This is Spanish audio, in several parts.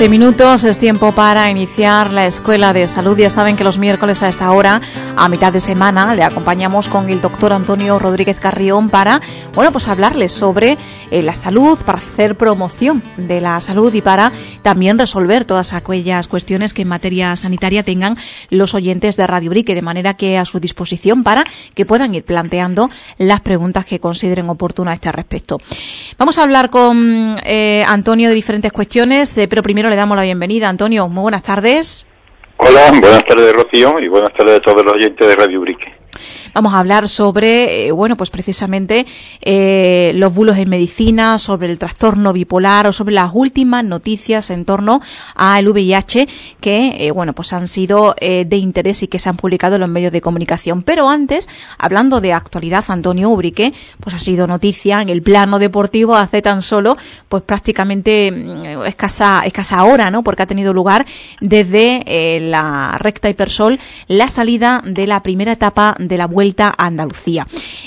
12 minutos, es tiempo para iniciar la Escuela de Salud. Ya saben que los miércoles a esta hora, a mitad de semana, le acompañamos con el doctor Antonio Rodríguez Carrión para, pues hablarles sobre la salud, para hacer promoción de la salud y para también resolver todas aquellas cuestiones que en materia sanitaria tengan los oyentes de Radio Brique, de manera que a su disposición para que puedan ir planteando las preguntas que consideren oportunas a este respecto. Vamos a hablar con Antonio de diferentes cuestiones, pero primero le damos la bienvenida. Antonio, muy buenas tardes. Hola, buenas tardes, Rocío, y buenas tardes a todos los oyentes de Radio Brique. Vamos a hablar sobre, pues precisamente los bulos en medicina, sobre el trastorno bipolar o sobre las últimas noticias en torno al VIH que, pues han sido de interés y que se han publicado en los medios de comunicación. Pero antes, hablando de actualidad, Antonio Ubrique, pues ha sido noticia en el plano deportivo hace tan solo, pues prácticamente escasa hora, ¿no? Porque ha tenido lugar desde la recta Hipersol la salida de la primera etapa de la Vuelta a Andalucía.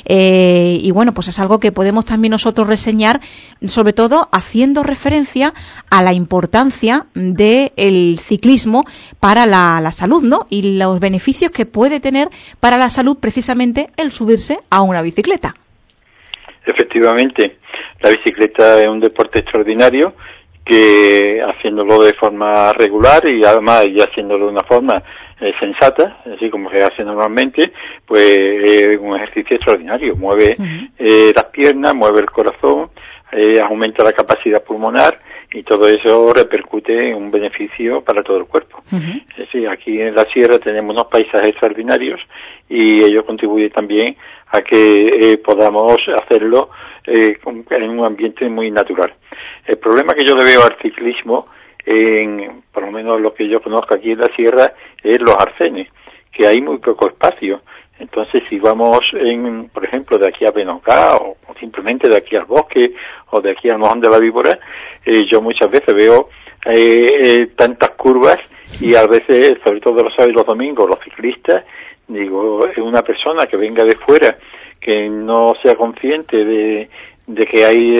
Pues es algo que podemos también nosotros reseñar, sobre todo haciendo referencia a la importancia del ciclismo para la salud, ¿no? Y los beneficios que puede tener para la salud precisamente el subirse a una bicicleta. Efectivamente, la bicicleta es un deporte extraordinario que haciéndolo de forma regular y además haciéndolo de una forma sensata, así como se hace normalmente, pues es un ejercicio extraordinario. Mueve las piernas, mueve el corazón, aumenta la capacidad pulmonar y todo eso repercute en un beneficio para todo el cuerpo. Es decir, aquí en la sierra tenemos unos paisajes extraordinarios y ello contribuye también a que podamos hacerlo en un ambiente muy natural. El problema que yo le veo al ciclismo, por lo menos lo que yo conozco aquí en la sierra, es los arcenes, que hay muy poco espacio. Entonces, si vamos, por ejemplo, de aquí a Benocá, o simplemente de aquí al bosque, o de aquí al Mojón de la Víbora, yo muchas veces veo tantas curvas, y a veces, sobre todo los sábados y los domingos, los ciclistas, digo, una persona que venga de fuera, que no sea consciente de que hay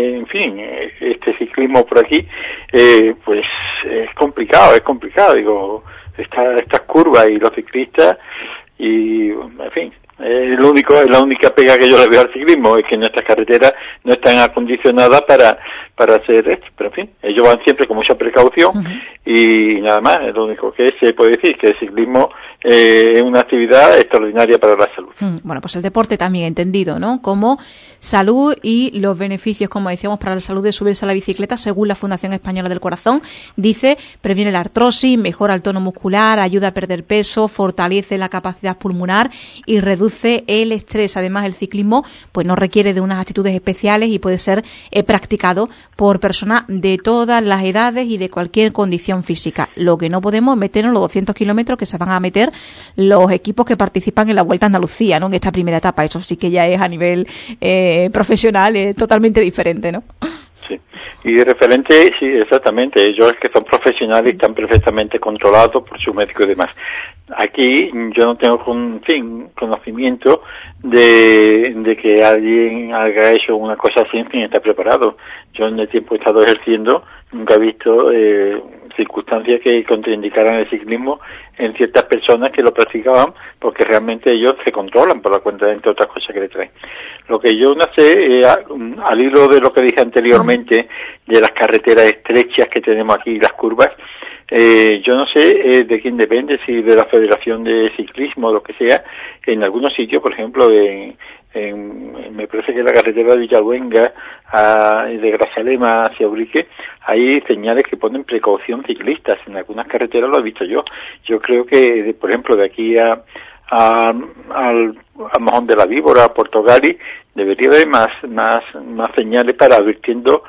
este ciclismo por aquí, pues es complicado, digo, estas curvas y los ciclistas, y en fin, la única pega que yo le veo al ciclismo es que nuestras carreteras no están acondicionadas para hacer esto, pero en fin, ellos van siempre con mucha precaución y nada más. Es lo único que se puede decir, que el ciclismo es una actividad extraordinaria para la salud. Pues el deporte también entendido, ¿no? Como salud y los beneficios, como decíamos, para la salud de subirse a la bicicleta, según la Fundación Española del Corazón, dice, previene la artrosis, mejora el tono muscular, ayuda a perder peso, fortalece la capacidad pulmonar y reduce el estrés. Además, el ciclismo pues no requiere de unas actitudes especiales y puede ser practicado por personas de todas las edades y de cualquier condición física. Lo que no podemos meternos los 200 kilómetros que se van a meter los equipos que participan en la Vuelta a Andalucía, ¿no? En esta primera etapa. Eso sí que ya es a nivel profesional, totalmente diferente, ¿no? Sí, y referente, sí, exactamente, ellos que son profesionales y están perfectamente controlados por su médico y demás. Aquí yo no tengo conocimiento de que alguien haya hecho una cosa así sin estar preparado. Yo en el tiempo he estado ejerciendo, nunca he visto circunstancias que contraindicaran el ciclismo en ciertas personas que lo practicaban, porque realmente ellos se controlan por la cuenta, entre otras cosas que le traen. Lo que yo no sé, al hilo de lo que dije anteriormente, de las carreteras estrechas que tenemos aquí, las curvas, yo no sé de quién depende, si de la Federación de Ciclismo o lo que sea. En algunos sitios, por ejemplo, me parece que en la carretera de Villaluenga, de Grazalema hacia Ubrique, hay señales que ponen precaución ciclistas. En algunas carreteras lo he visto yo. Yo creo que, por ejemplo, de aquí al Mojón de la Víbora, a Puerto Gali, debería haber más señales para advirtiendo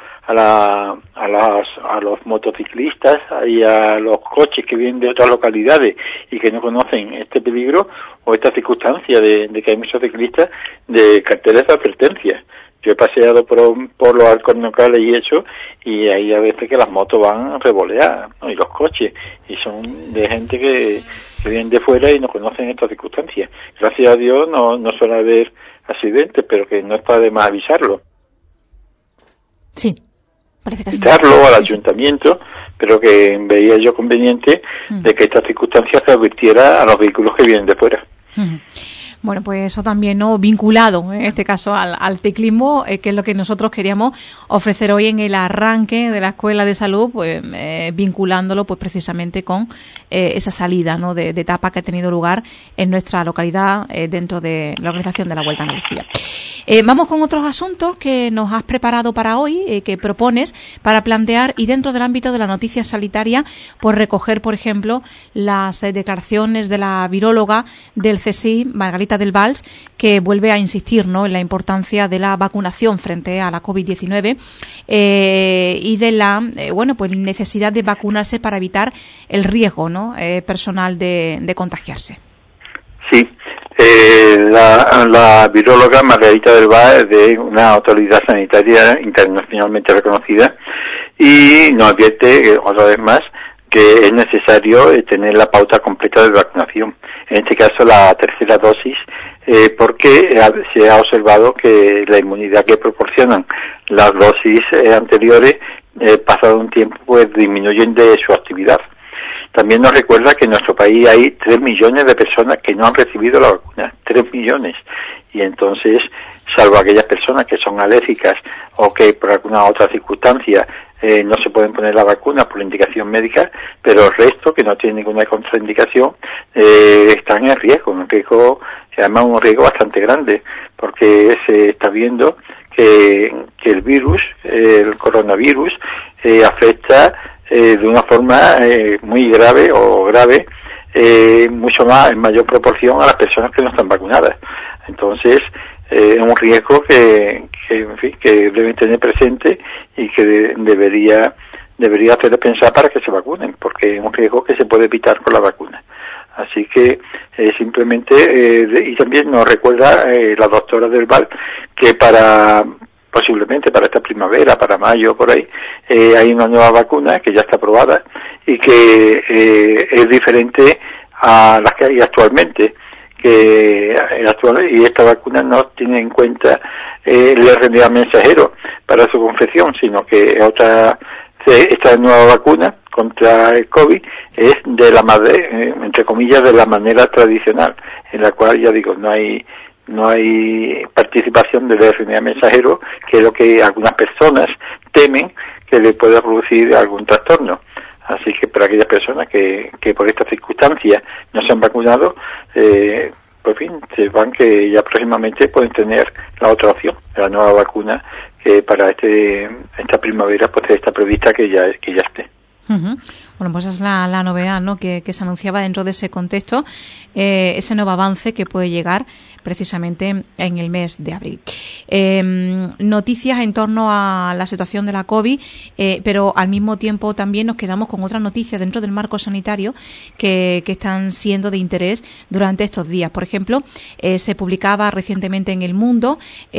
a los motociclistas y a los coches que vienen de otras localidades y que no conocen este peligro o esta circunstancia de que hay muchos ciclistas, de carteles de advertencia. Yo he paseado por los alcornocales y eso, y hay a veces que las motos van revoleadas, ¿no? Y los coches, y son de gente que vienen de fuera y no conocen estas circunstancias. Gracias a Dios no suele haber accidentes, pero que no está de más avisarlo. Sí, parece que invitarlo al ayuntamiento pero que veía yo conveniente de que esta circunstancia se advirtiera a los vehículos que vienen de fuera. Bueno, pues eso también, ¿no?, vinculado, en este caso al ciclismo, que es lo que nosotros queríamos ofrecer hoy en el arranque de la Escuela de Salud, pues vinculándolo pues precisamente con esa salida, ¿no?, de etapa que ha tenido lugar en nuestra localidad dentro de la organización de la Vuelta a Andalucía. Vamos con otros asuntos que nos has preparado para hoy, que propones para plantear, y dentro del ámbito de la noticia sanitaria, pues recoger, por ejemplo, las declaraciones de la viróloga del CSIC, Margarita del Vals, que vuelve a insistir, ¿no?, en la importancia de la vacunación frente a la COVID-19 y de la pues necesidad de vacunarse para evitar el riesgo, ¿no?, personal de contagiarse. Sí. La viróloga Margarita del Vals es de una autoridad sanitaria internacionalmente reconocida y nos advierte otra vez más que es necesario tener la pauta completa de vacunación, en este caso la tercera dosis, porque se ha observado que la inmunidad que proporcionan las dosis anteriores, pasado un tiempo, pues disminuyen de su actividad. También nos recuerda que en nuestro país hay 3 millones de personas que no han recibido la vacuna, 3 millones, y entonces, salvo aquellas personas que son alérgicas o que por alguna otra circunstancia no se pueden poner la vacuna por indicación médica, pero el resto, que no tiene ninguna contraindicación, están en riesgo, además un riesgo bastante grande, porque se está viendo que el virus, el coronavirus, afecta de una forma muy grave mucho más, en mayor proporción a las personas que no están vacunadas. Entonces, es un riesgo que deben tener presente y que debería hacerles pensar para que se vacunen, porque es un riesgo que se puede evitar con la vacuna. Así que simplemente, y también nos recuerda la doctora del Val que posiblemente para esta primavera, para mayo, por ahí, hay una nueva vacuna que ya está aprobada y que es diferente a las que hay actualmente, y esta vacuna no tiene en cuenta el RNA mensajero para su confección, sino que esta nueva vacuna contra el COVID es entre comillas, de la manera tradicional, en la cual, ya digo, no hay participación del RNA mensajero, que es lo que algunas personas temen que le pueda producir algún trastorno. Así que para aquellas personas que por esta circunstancia no se han vacunado, por fin, sepan que ya próximamente pueden tener la otra opción, la nueva vacuna, que para esta primavera pues está prevista que ya esté. Uh-huh. Bueno, pues es la novedad, ¿no?, que se anunciaba dentro de ese contexto, ese nuevo avance que puede llegar precisamente en el mes de abril. Noticias en torno a la situación de la COVID, pero al mismo tiempo también nos quedamos con otras noticias dentro del marco sanitario que están siendo de interés durante estos días. Por ejemplo, se publicaba recientemente en El Mundo,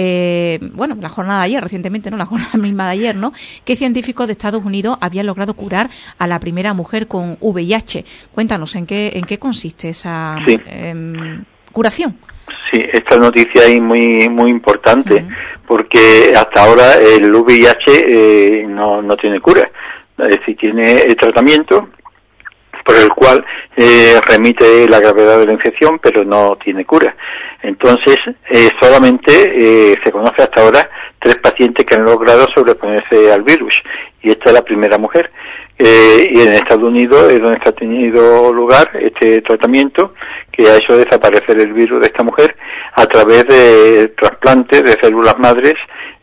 la jornada de ayer, recientemente, no, la jornada misma de ayer, ¿no?, que científicos de Estados Unidos habían logrado curar a la primera mujer con VIH. Cuéntanos, ¿en qué consiste esa curación? Sí, esta noticia es muy muy importante, porque hasta ahora el VIH no tiene cura, es decir, tiene el tratamiento por el cual remite la gravedad de la infección, pero no tiene cura. Entonces, solamente se conoce hasta ahora 3 pacientes que han logrado sobreponerse al virus, y esta es la primera mujer. Y en Estados Unidos es donde ha tenido lugar este tratamiento que ha hecho desaparecer el virus de esta mujer a través de trasplante de células madres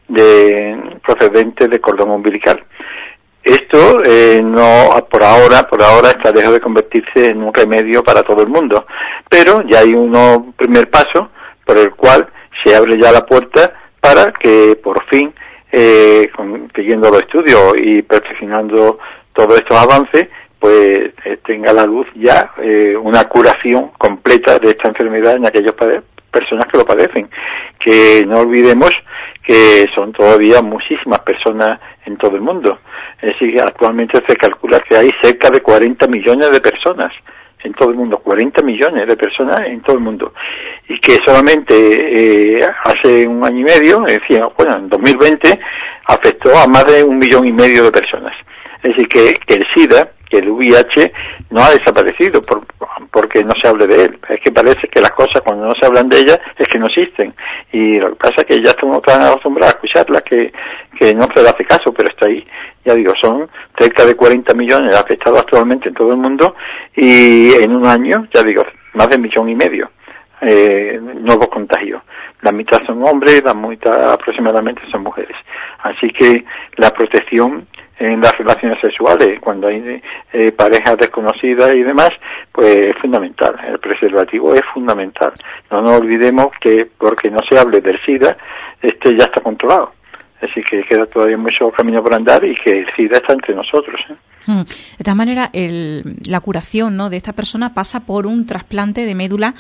procedentes de cordón umbilical. Esto por ahora está lejos de convertirse en un remedio para todo el mundo, pero ya hay un primer paso por el cual se abre ya la puerta para que por fin, siguiendo los estudios y perfeccionando todos estos avances, pues tenga a la luz ya una curación completa de esta enfermedad en aquellas personas que lo padecen. Que no olvidemos que son todavía muchísimas personas en todo el mundo. Es decir, actualmente se calcula que hay cerca de 40 millones de personas en todo el mundo, 40 millones de personas en todo el mundo, y que solamente hace un año y medio, en 2020, afectó a más de 1,5 millones de personas. Es decir, que el SIDA, que el VIH no ha desaparecido porque no se hable de él. Es que parece que las cosas cuando no se hablan de ellas es que no existen. Y lo que pasa es que ya estamos tan acostumbrados a escucharlas que no se le hace caso, pero está ahí. Ya digo, son cerca de 40 millones afectados actualmente en todo el mundo y en un año, ya digo, más de 1,5 millones nuevos contagios. La mitad son hombres, la mitad aproximadamente son mujeres. Así que la protección en las relaciones sexuales, cuando hay parejas desconocidas y demás, pues es fundamental. El preservativo es fundamental. No nos olvidemos que porque no se hable del SIDA, ya está controlado. Así que queda todavía mucho camino por andar y que el SIDA está entre nosotros. De todas maneras, la curación, ¿no?, de esta persona pasa por un trasplante de médula.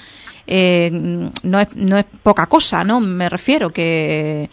No es poca cosa, ¿no? Me refiero que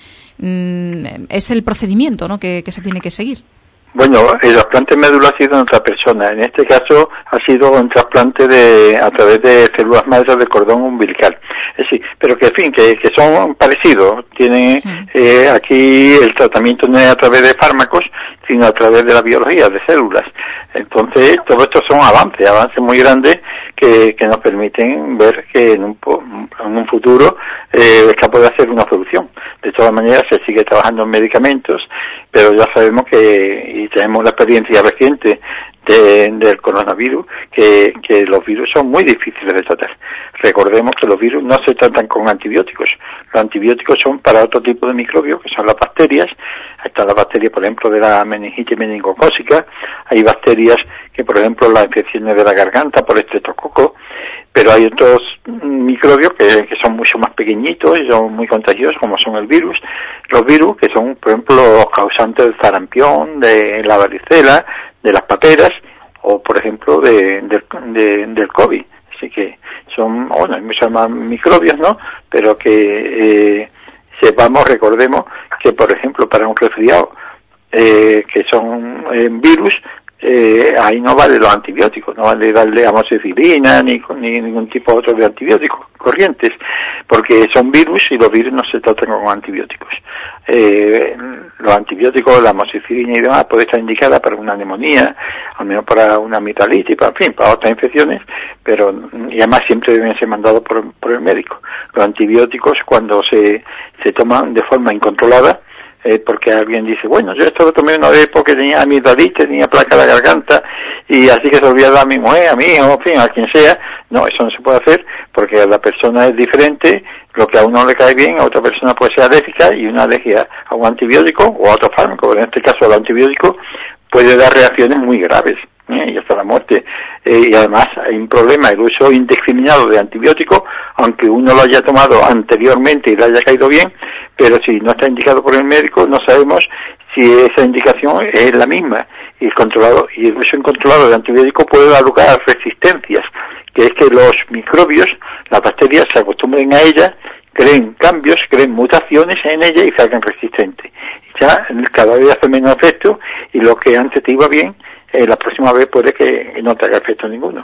es el procedimiento, ¿no?, que se tiene que seguir. Bueno, el trasplante de médula ha sido en otra persona. En este caso ha sido un trasplante a través de células madres del cordón umbilical. Sí, pero que en fin, que son parecidos. Tienen aquí el tratamiento no es a través de fármacos, sino a través de la biología, de células. Entonces, todo esto son avances muy grandes que nos permiten ver que en un futuro esta puede ser una solución. De todas maneras, se sigue trabajando en medicamentos, pero ya sabemos y tenemos la experiencia reciente del coronavirus, que los virus son muy difíciles de tratar. Recordemos que los virus no se tratan con antibióticos. Los antibióticos son para otro tipo de microbios, que son las bacterias. Está la bacteria, por ejemplo, de la meningitis meningocócica. Hay bacterias que, por ejemplo, las infecciones de la garganta por estreptococo. Pero hay otros microbios que son mucho más pequeñitos y son muy contagiosos, como son el virus. Los virus, que son, por ejemplo, los causantes del sarampión, de la varicela, de las paperas, o, por ejemplo, del COVID. Así que hay muchos más microbios, ¿no? Pero que recordemos que, por ejemplo, para un resfriado, que son virus, ahí no vale los antibióticos, no vale darle amoxicilina ni ningún tipo otro de antibióticos corrientes, porque son virus y los virus no se tratan con antibióticos. Los antibióticos, la amoxicilina y demás puede estar indicada para una neumonía, al menos para una amigdalitis, para otras infecciones, y además siempre deben ser mandados por el médico. Los antibióticos, cuando se toman de forma incontrolada, porque alguien dice, bueno, yo esto lo tomé una vez porque tenía amigdalitis, tenía placa de la garganta, y así que se olvidaba a mi mujer, a mi hijo, en fin, a quien sea. No, eso no se puede hacer, porque la persona es diferente, lo que a uno le cae bien, a otra persona puede ser alérgica, y una alergia a un antibiótico o a otro fármaco, en este caso el antibiótico, puede dar reacciones muy graves, y hasta la muerte. Y además hay un problema, el uso indiscriminado de antibióticos, aunque uno lo haya tomado anteriormente y le haya caído bien, pero si no está indicado por el médico, no sabemos si esa indicación es la misma. Y el uso incontrolado de antibióticos puede dar lugar a resistencias, que es que los microbios, las bacterias, se acostumbren a ellas, creen cambios, creen mutaciones en ella y se hagan resistentes. Ya cada vez hace menos efecto, y lo que antes te iba bien, la próxima vez puede que no te haga efecto ninguno.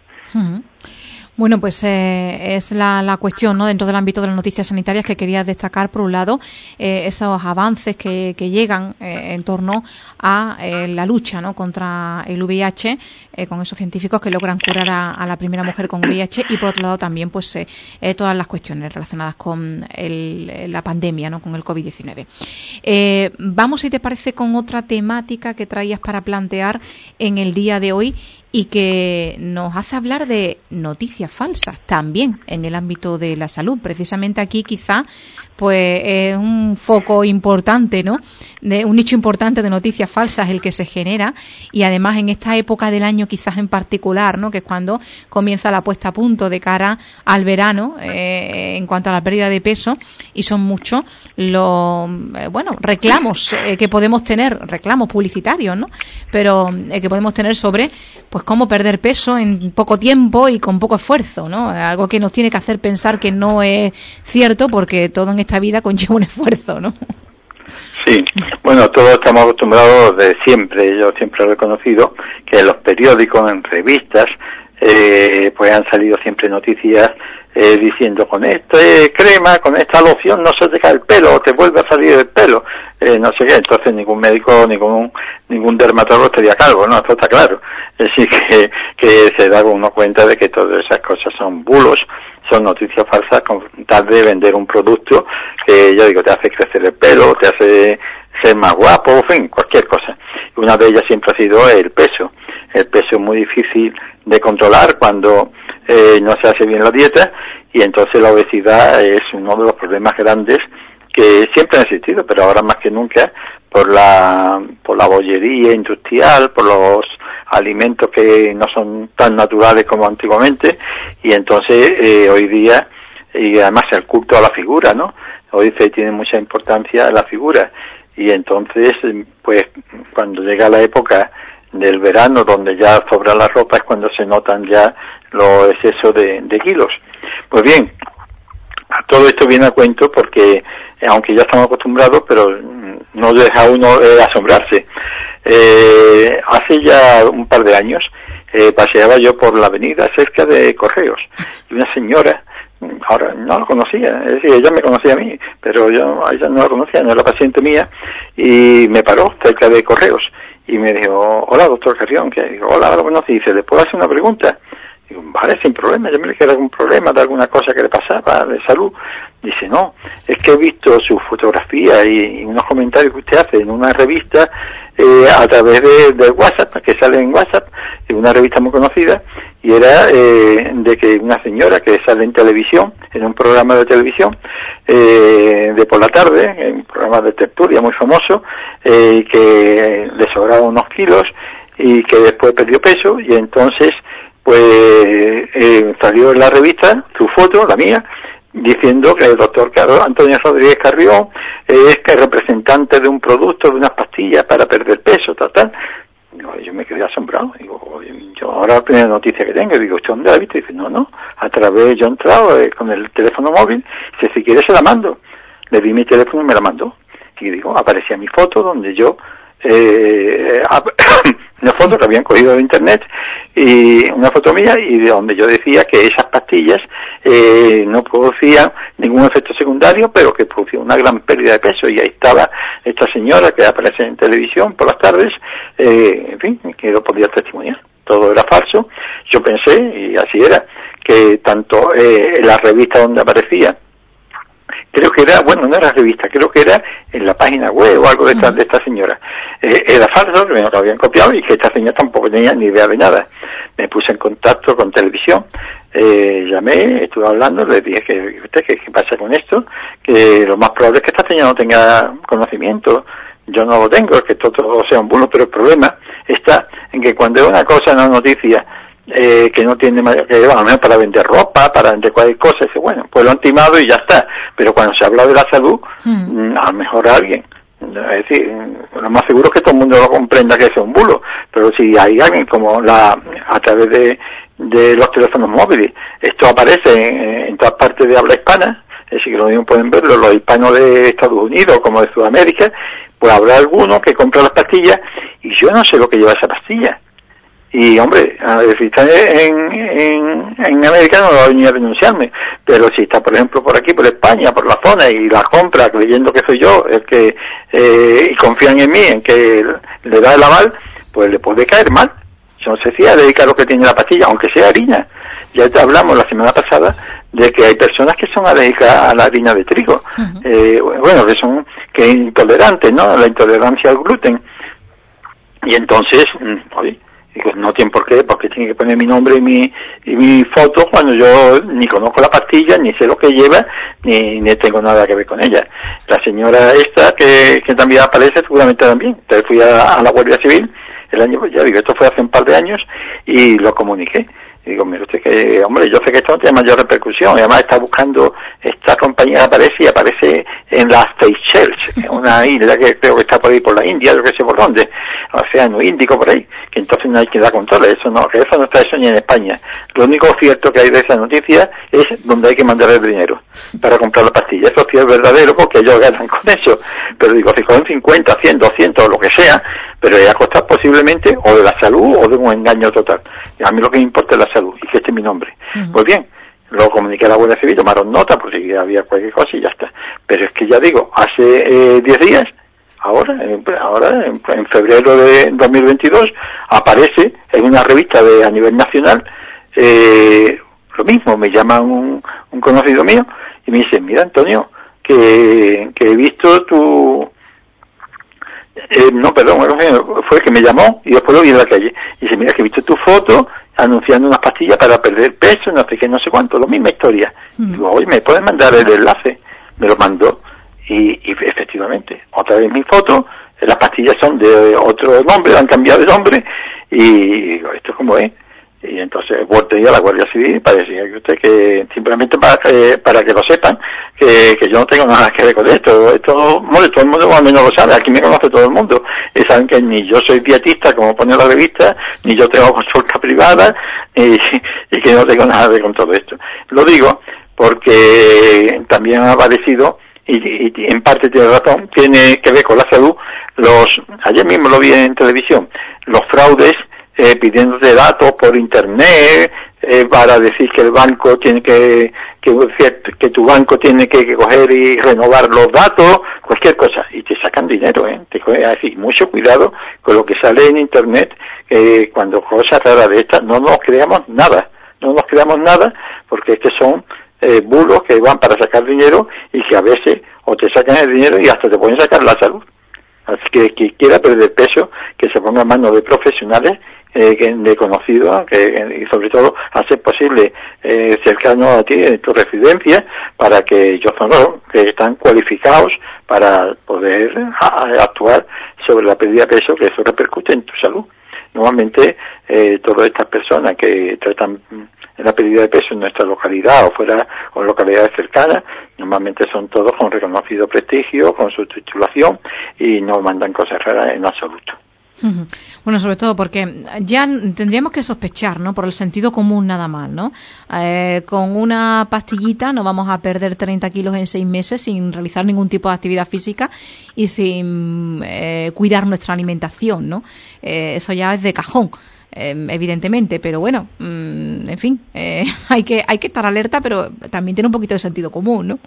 Bueno, pues es la cuestión, ¿no?, dentro del ámbito de las noticias sanitarias que quería destacar, por un lado, esos avances que llegan en torno a la lucha, ¿no?, contra el VIH, con esos científicos que logran curar a la primera mujer con VIH, y por otro lado también pues todas las cuestiones relacionadas con la pandemia, ¿no?, con el COVID-19. Vamos, si te parece, con otra temática que traías para plantear en el día de hoy, y que nos hace hablar de noticias falsas también en el ámbito de la salud. Precisamente aquí quizá pues es un foco importante, ¿no?, de un nicho importante de noticias falsas el que se genera, y además en esta época del año quizás en particular, ¿no?, que es cuando comienza la puesta a punto de cara al verano en cuanto a la pérdida de peso, y son muchos los reclamos que podemos tener, reclamos publicitarios, ¿no?, pero que podemos tener sobre pues cómo perder peso en poco tiempo y con poco esfuerzo, ¿no? Algo que nos tiene que hacer pensar que no es cierto, porque todo en esta vida conlleva un esfuerzo, ¿no? Sí, bueno, todos estamos acostumbrados de siempre, yo siempre he reconocido que en los periódicos, en revistas, pues han salido siempre noticias diciendo, con esta crema, con esta loción no se te cae el pelo, o te vuelve a salir el pelo. no sé qué, entonces ningún médico, ningún dermatólogo estaría a cargo, ¿no? Esto está claro. Es decir, que se da uno cuenta de que todas esas cosas son bulos, son noticias falsas con tal de vender un producto que, ya digo, te hace crecer el pelo, te hace ser más guapo, en fin, cualquier cosa. Una de ellas siempre ha sido el peso. El peso es muy difícil de controlar cuando no se hace bien la dieta, y entonces la obesidad es uno de los problemas grandes que siempre han existido, pero ahora más que nunca por la bollería industrial, por los alimentos que no son tan naturales como antiguamente, y entonces hoy día, y además el culto a la figura, ¿no? Hoy se tiene mucha importancia la figura, y entonces pues cuando llega la época del verano donde ya sobra la ropa es cuando se notan ya los excesos de kilos. Pues bien, todo esto viene a cuento porque aunque ya estamos acostumbrados, pero no deja uno asombrarse. Hace ya un par de años paseaba yo por la avenida cerca de Correos y una señora, ahora no la conocía, es decir, ella me conocía a mí, pero yo a ella no la conocía, no era paciente mía, y me paró cerca de Correos y me dijo: hola, doctor Carrión. Que digo: hola, buenos días, ¿le puedo hacer una pregunta? Digo: vale, sin problema. Yo me le dije algún problema de alguna cosa que le pasaba de salud. Dice: no, es que he visto su fotografía y unos comentarios que usted hace en una revista a través de WhatsApp, que sale en WhatsApp, en una revista muy conocida, y era de que una señora que sale en televisión, en un programa de televisión, de por la tarde, en un programa de tertulia muy famoso, que le sobraron unos kilos y que después perdió peso, y entonces pues salió en la revista su foto, la mía, diciendo que el doctor Antonio Rodríguez Carrión es que representante de un producto, de unas pastillas para perder peso, tal. Digo, yo me quedé asombrado. Digo, yo ahora la primera noticia que tengo, digo, ¿usted dónde la ha visto? Dice: no, a través, yo he entrado con el teléfono móvil, dice: si quiere se la mando. Le di mi teléfono y me la mandó. Y digo, aparecía mi foto donde yo, una foto que habían cogido de internet, y una foto mía, y de donde yo decía que esas pastillas no producían ningún efecto secundario, pero que producían una gran pérdida de peso. Y ahí estaba esta señora que aparece en televisión por las tardes, en fin, que lo podía testimoniar. Todo era falso. Yo pensé, y así era, que tanto en la revista donde aparecía, creo que era, bueno, no era revista, creo que era en la página web o algo de esta señora, era falso, que me lo habían copiado, y que esta señora tampoco tenía ni idea de nada. Me puse en contacto con televisión, llamé, estuve hablando, le dije que usted, ¿qué pasa con esto? Que lo más probable es que esta señora no tenga conocimiento. Yo no lo tengo, es que todo sea un bulo, pero el problema está en que cuando es una cosa, una noticia, que no tiene mayor que llevar, a lo menos para vender ropa, para vender cualquier cosa, dice: bueno, pues lo han timado y ya está. Pero cuando se habla de la salud, a lo mejor alguien, es decir, lo más seguro es que todo el mundo lo comprenda que es un bulo, pero si hay alguien como a través de los teléfonos móviles, esto aparece en todas partes de habla hispana, es decir, que lo mismo pueden verlo los hispanos de Estados Unidos como de Sudamérica, pues habrá alguno que compra las pastillas y yo no sé lo que lleva esa pastilla. Y hombre, si está en América no va a venir a denunciarme, pero si está, por ejemplo, por aquí, por España, por la zona, y la compra creyendo que soy yo el que, y confían en mí, en que le da el aval, pues le puede caer mal. Yo no sé si dedicar lo que tiene la pastilla, aunque sea harina. Ya te hablamos la semana pasada de que hay personas que son alérgicas a la harina de trigo, bueno, que intolerantes, ¿no? La intolerancia al gluten. Y entonces, oye, digo, no tiene por qué, porque tiene que poner mi nombre y mi foto cuando yo ni conozco la pastilla, ni sé lo que lleva, ni tengo nada que ver con ella. La señora esta, que también aparece, seguramente también. Entonces fui a la Guardia Civil el año, ya digo, esto fue hace un par de años, y lo comuniqué. Y digo, mire usted que, hombre, yo sé que esto no tiene mayor repercusión, y además está buscando, esta compañía aparece en las Seychelles, una isla que creo que está por ahí por la India, yo que sé por dónde, Océano Índico por ahí, que entonces no hay quien da control, eso no está eso ni en España. Lo único cierto que hay de esa noticia es donde hay que mandar el dinero para comprar la pastilla. Eso sí es verdadero porque ellos ganan con eso, pero digo, si con 50, 100, 200 o lo que sea, pero a costar posiblemente o de la salud o de un engaño total. Y a mí lo que me importa es la salud, y que este es mi nombre. Pues bien, lo comuniqué a la Guardia Civil, tomaron nota por si había cualquier cosa y ya está. Pero es que ya digo, hace 10 días ahora en febrero de 2022, aparece en una revista a nivel nacional, lo mismo, me llama un conocido mío y me dice, mira Antonio, que he visto fue el que me llamó y después lo vi en la calle. Y dice, mira, que he visto tu foto anunciando unas pastillas para perder peso, no sé qué, no sé cuánto, la misma historia. Digo, oye, ¿me puedes mandar el enlace? Me lo mandó y efectivamente, otra vez mi foto, las pastillas son de otro nombre, han cambiado de nombre y digo, ¿esto cómo es? Y entonces he vuelto a la Guardia Civil y parecía que usted que simplemente para que lo sepan que yo no tengo nada que ver con esto todo el mundo más o menos lo sabe, aquí me conoce todo el mundo y saben que ni yo soy dietista como pone la revista, ni yo tengo consulta privada y que no tengo nada que ver con todo esto. Lo digo porque también ha aparecido y en parte tiene razón, tiene que ver con la salud, ayer mismo lo vi en televisión, los fraudes pidiéndote datos por internet para decir que el banco tiene que tu banco tiene que coger y renovar los datos, cualquier cosa, y te sacan dinero, así, mucho cuidado con lo que sale en internet, cuando cosas raras de estas, no nos creamos nada, porque estos son bulos que van para sacar dinero y que a veces o te sacan el dinero y hasta te pueden sacar la salud. Así que quien quiera perder peso, que se ponga en manos de profesionales, de conocidos, y sobre todo hacer posible cercano a ti, en tu residencia, para que ellos son los que están cualificados para poder actuar sobre la pérdida de peso, que eso repercute en tu salud. Normalmente todas estas personas que tratan la pérdida de peso en nuestra localidad o fuera o localidades cercanas, normalmente son todos con reconocido prestigio, con su titulación y no mandan cosas raras en absoluto. Bueno, sobre todo porque ya tendríamos que sospechar, ¿no? Por el sentido común nada más, ¿no? Con una pastillita no vamos a perder 30 kilos en 6 meses sin realizar ningún tipo de actividad física y sin cuidar nuestra alimentación, ¿no? Eso ya es de cajón. Evidentemente, pero bueno, en fin, hay que estar alerta, pero también tiene un poquito de sentido común, ¿no?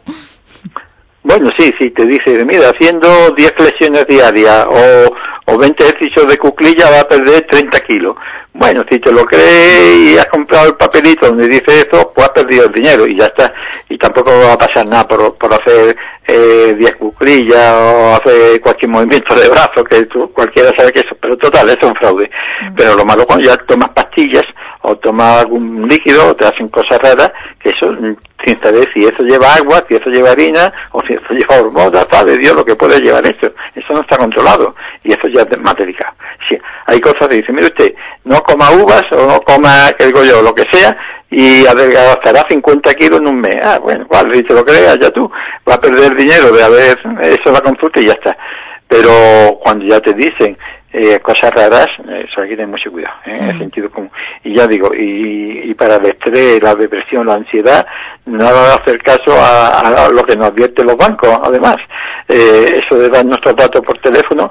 Bueno, sí, te dice, mira, haciendo 10 flexiones diarias o 20 ejercicios de cuclilla va a perder 30 kilos. Bueno, si te lo crees y has comprado el papelito donde dice eso, pues has perdido el dinero y ya está. Y tampoco va a pasar nada por hacer 10 cuclillas o hacer cualquier movimiento de brazo, que cualquiera sabe que eso, pero total, eso es un fraude. Pero lo malo cuando ya tomas pastillas o tomas algún líquido o te hacen cosas raras, que eso, sin saber si eso lleva agua, si eso lleva harina o si eso lleva hormonas, sabe Dios lo que puede llevar eso. Eso no está controlado y eso ya es más delicado. Sí, hay cosas que dicen, mire usted, no coma uvas o no coma, que digo yo, lo que sea, y adelgazará 50 kilos en un mes. Ah, bueno, vale, si te lo creas ya tú, vas a perder dinero de haber hecho la consulta y ya está. Pero cuando ya te dicen cosas raras, eso hay que tener mucho cuidado, en el sentido común. Y ya digo, y para el estrés, la depresión, la ansiedad, nada de hacer caso a lo que nos advierten los bancos, además. Eso de dar nuestros datos por teléfono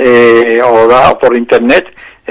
o por internet,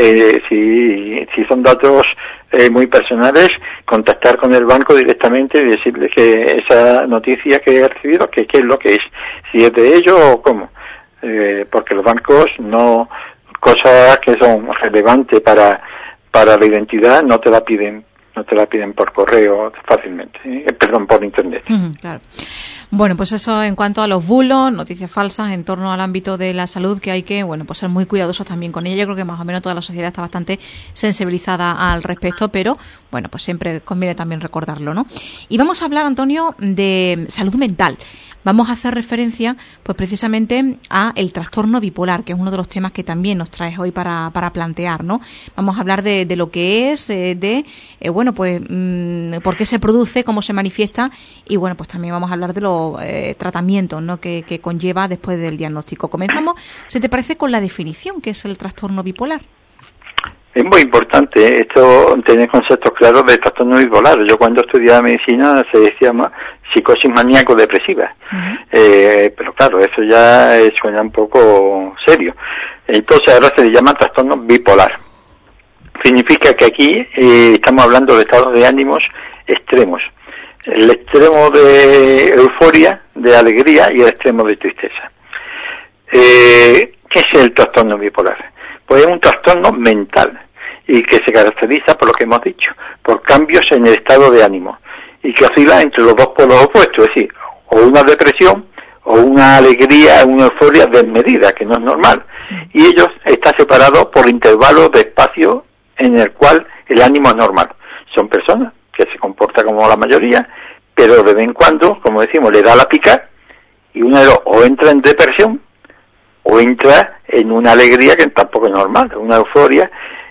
si son datos muy personales, contactar con el banco directamente y decirle que esa noticia que he recibido, que qué es lo que es, si es de ellos o cómo. Porque los bancos no, cosas que son relevantes para la identidad no te la piden por correo fácilmente, perdón, por internet. Claro. Bueno, pues eso en cuanto a los bulos, noticias falsas en torno al ámbito de la salud, que hay que, bueno, pues ser muy cuidadosos también con ella. Yo creo que más o menos toda la sociedad está bastante sensibilizada al respecto, pero bueno, pues siempre conviene también recordarlo, ¿no? Y vamos a hablar, Antonio, de salud mental. Vamos a hacer referencia, pues precisamente a el trastorno bipolar, que es uno de los temas que también nos traes hoy para plantear, ¿no? Vamos a hablar de lo que es, bueno, pues por qué se produce, cómo se manifiesta y bueno, pues también vamos a hablar de los tratamientos, ¿no? que conlleva después del diagnóstico. Comenzamos, si te parece, con la definición, que es el trastorno bipolar. Es muy importante esto, tener conceptos claros del trastorno bipolar. Yo cuando estudiaba medicina se decía más psicosis maníaco-depresiva. Pero claro, eso ya suena un poco serio. Entonces ahora se le llama trastorno bipolar. Significa que aquí estamos hablando de estados de ánimos extremos. El extremo de euforia, de alegría y el extremo de tristeza. ¿Qué es el trastorno bipolar? Pues es un trastorno mental y que se caracteriza por lo que hemos dicho, por cambios en el estado de ánimo y que oscila entre los dos polos opuestos, es decir, o una depresión o una alegría, una euforia desmedida, que no es normal. Y ellos están separados por intervalos de espacio en el cual el ánimo es normal. Son personas que se comportan como la mayoría, pero de vez en cuando, como decimos, le da la pica y uno de los o entra en depresión o entra en una alegría que tampoco es normal, una euforia.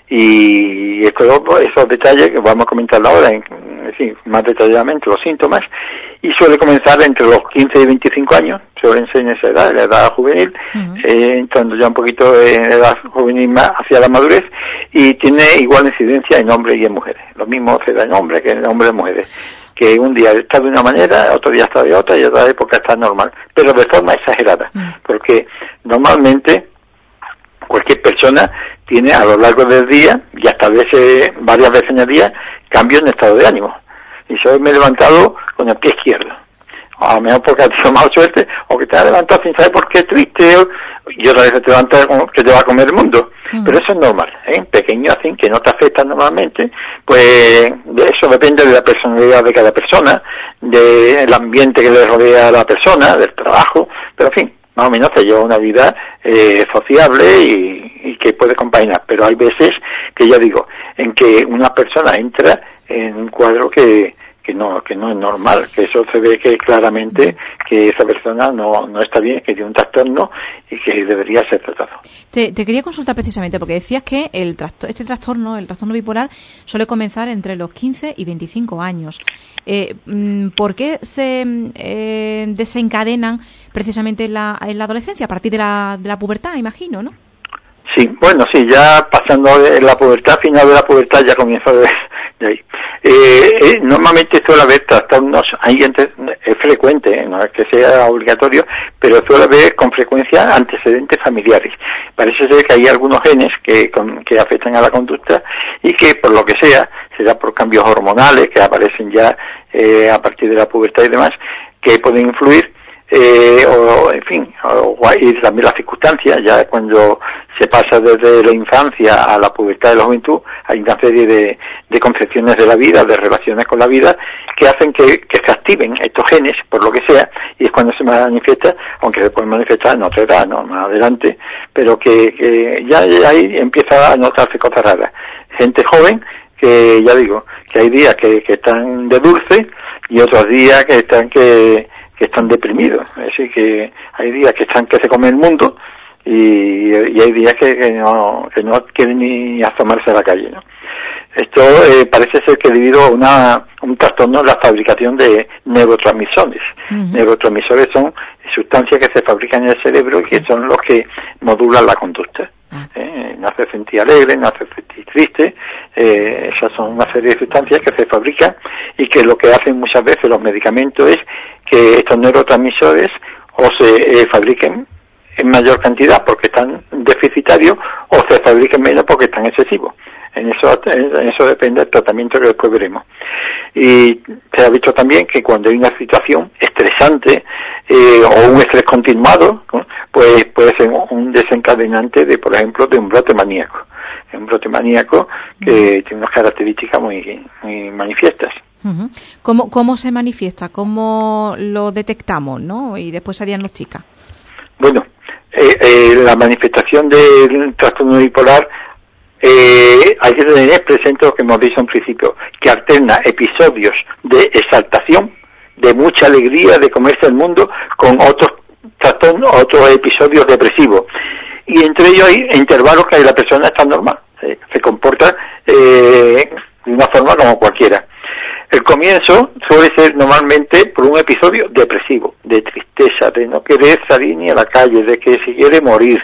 Y esos detalles que vamos a comentar ahora, más detalladamente los síntomas, y suele comenzar entre los 15 y 25 años, suelen ser en esa edad, en la edad juvenil, entrando ya un poquito en edad juvenil más hacia la madurez, y tiene igual incidencia en hombres y en mujeres. Lo mismo se da en hombres que en hombres y mujeres, que un día está de una manera, otro día está de otra, y otra época está normal, pero de forma exagerada, porque normalmente cualquier persona tiene a lo largo del día, y hasta varias veces en el día, cambios en estado de ánimo. Y yo me he levantado con el pie izquierdo. A lo mejor porque has tenido mala suerte, o que te has levantado sin saber por qué triste, y otra vez te levantas que te va a comer el mundo. Pero eso es normal, pequeño así, que no te afecta normalmente, pues eso depende de la personalidad de cada persona, del ambiente que le rodea a la persona, del trabajo, pero en fin, más o menos te lleva una vida sociable y que puede compaginar, pero hay veces que ya digo, en que una persona entra en un cuadro que no es normal, que eso se ve que claramente que esa persona no está bien, que tiene un trastorno y que debería ser tratado. Te quería consultar precisamente porque decías que este trastorno, el trastorno bipolar, suele comenzar entre los 15 y 25 años. ¿Por qué se desencadenan precisamente en la adolescencia, a partir de la pubertad, imagino, ¿no? Sí, bueno, sí, ya pasando de la pubertad, final de la pubertad ya comienza de ahí. Normalmente suele haber trastornos, es frecuente, no es que sea obligatorio, pero suele haber con frecuencia antecedentes familiares. Parece ser que hay algunos genes que afectan a la conducta y que por lo que sea por cambios hormonales que aparecen ya a partir de la pubertad y demás, que pueden influir. Y también las circunstancias, ya cuando se pasa desde la infancia a la pubertad de la juventud, hay una serie de concepciones de la vida, de relaciones con la vida, que hacen que se activen estos genes, por lo que sea, y es cuando se manifiesta, aunque se puede manifestar en otra edad, ¿no?, más adelante, pero que ya ahí empieza a notarse cosas raras. Gente joven, que ya digo, que hay días que están de dulce, y otros días que están deprimidos, es decir, que hay días que se come el mundo y hay días que no quieren ni asomarse a la calle, ¿no? Esto parece ser que debido a un trastorno en la fabricación de neurotransmisores. Neurotransmisores son sustancias que se fabrican en el cerebro y que son los que modulan la conducta. No hace sentir alegre, no hace sentir triste, esas son una serie de sustancias que se fabrican y que lo que hacen muchas veces los medicamentos es que estos neurotransmisores o se fabriquen en mayor cantidad porque están deficitarios o se fabriquen menos porque están excesivos. En eso depende del tratamiento que después veremos. Y se ha visto también que cuando hay una situación estresante o un estrés continuado, ¿no?, pues puede ser un desencadenante por ejemplo, de un brote maníaco. Un brote maníaco que tiene unas características muy manifiestas. ¿Cómo se manifiesta? ¿Cómo lo detectamos, no? Y después se diagnostica. Bueno, la manifestación del trastorno bipolar hay que tener presente lo que hemos dicho en principio, que alterna episodios de exaltación, de mucha alegría, de comerse el mundo, con otros trastornos, otros episodios depresivos. Y entre ellos hay intervalos que la persona está normal, se comporta de una forma como cualquiera. El comienzo suele ser normalmente por un episodio depresivo, de tristeza, de no querer salir ni a la calle, de que se quiere morir,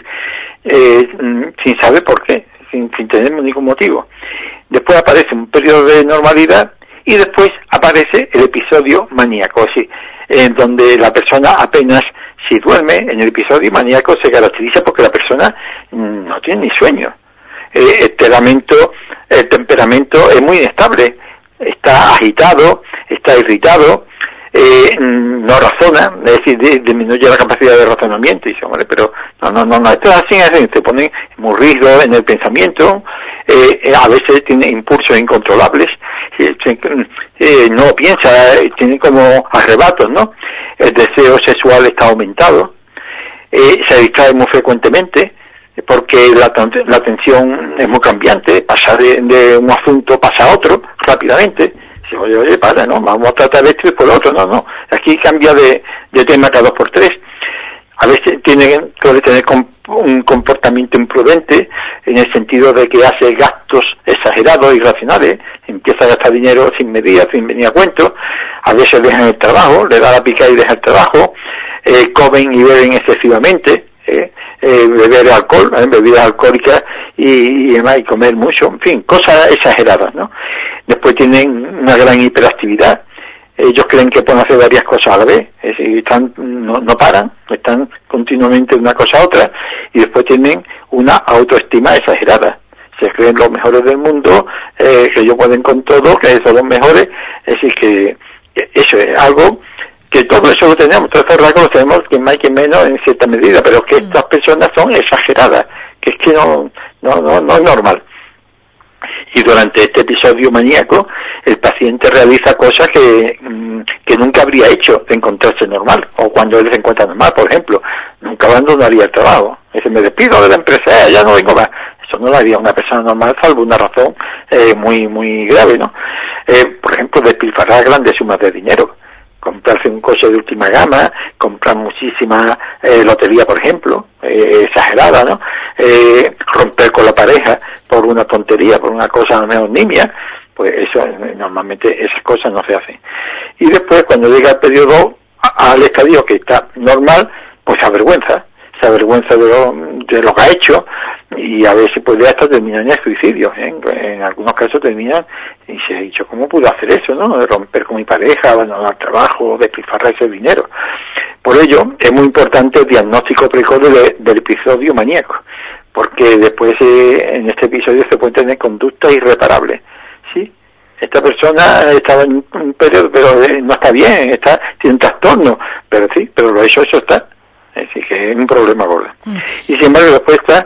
sin saber por qué, sin tener ningún motivo. Después aparece un periodo de normalidad y después aparece el episodio maníaco, así, en donde la persona apenas si duerme. En el episodio maníaco se caracteriza porque la persona no tiene ni sueño. El temperamento es muy inestable, está agitado, está irritado, no razona. persona, es decir, disminuye la capacidad de razonamiento, y dice, hombre, pero no, esto es así, se pone muy rígido en el pensamiento, a veces tiene impulsos incontrolables, no piensa, tiene como arrebatos, ¿no? El deseo sexual está aumentado, se distrae muy frecuentemente, porque la atención es muy cambiante, pasa de un asunto pasa a otro rápidamente. Dice, oye, para, no, vamos a tratar esto y por lo otro, no, aquí cambia de tema cada 2 por 3. A veces suele tener un comportamiento imprudente, en el sentido de que hace gastos exagerados, irracionales, empieza a gastar dinero sin medida, sin venir a cuento, a veces dejan el trabajo, le da la pica y deja el trabajo, comen y beben excesivamente, beber alcohol, bebidas alcohólicas y demás, y comer mucho, en fin, cosas exageradas, ¿no? Después tienen una gran hiperactividad. Ellos creen que pueden hacer varias cosas a la vez, es decir, no paran, están continuamente de una cosa a otra, y después tienen una autoestima exagerada. Se creen los mejores del mundo, que ellos pueden con todo, que son los mejores, es decir, que eso es algo que todo eso lo tenemos, todos estos rasgos los tenemos, que más que menos en cierta medida, pero que estas personas son exageradas, que es que no es normal. Y durante este episodio maníaco, el paciente realiza cosas que nunca habría hecho de encontrarse normal, o cuando él se encuentra normal, por ejemplo, nunca abandonaría el trabajo. Dice, me despido de la empresa, ya no vengo más. Eso no lo haría una persona normal, salvo una razón muy grave, ¿no? Por ejemplo, despilfarrar grandes sumas de dinero, comprarse un coche de última gama, comprar muchísima lotería, por ejemplo, exagerada, ¿no? Romper con la pareja por una tontería, por una cosa menos nimia, pues eso, normalmente esas cosas no se hacen. Y después, cuando llega el periodo al estadio que está normal, pues se avergüenza de lo que ha hecho, y a veces puede hasta terminar en el suicidio, ¿eh? En algunos casos terminan y se ha dicho, ¿cómo pudo hacer eso, no? De romper con mi pareja, abandonar el trabajo, despilfarrar ese dinero. Por ello, es muy importante el diagnóstico precoz del episodio maníaco, porque después en este episodio se pueden tener conductas irreparables, ¿sí? Esta persona estaba en un periodo, pero no está bien, tiene un trastorno, pero sí, pero lo hecho, eso está. Es decir, que es un problema gordo. Y sin embargo, después está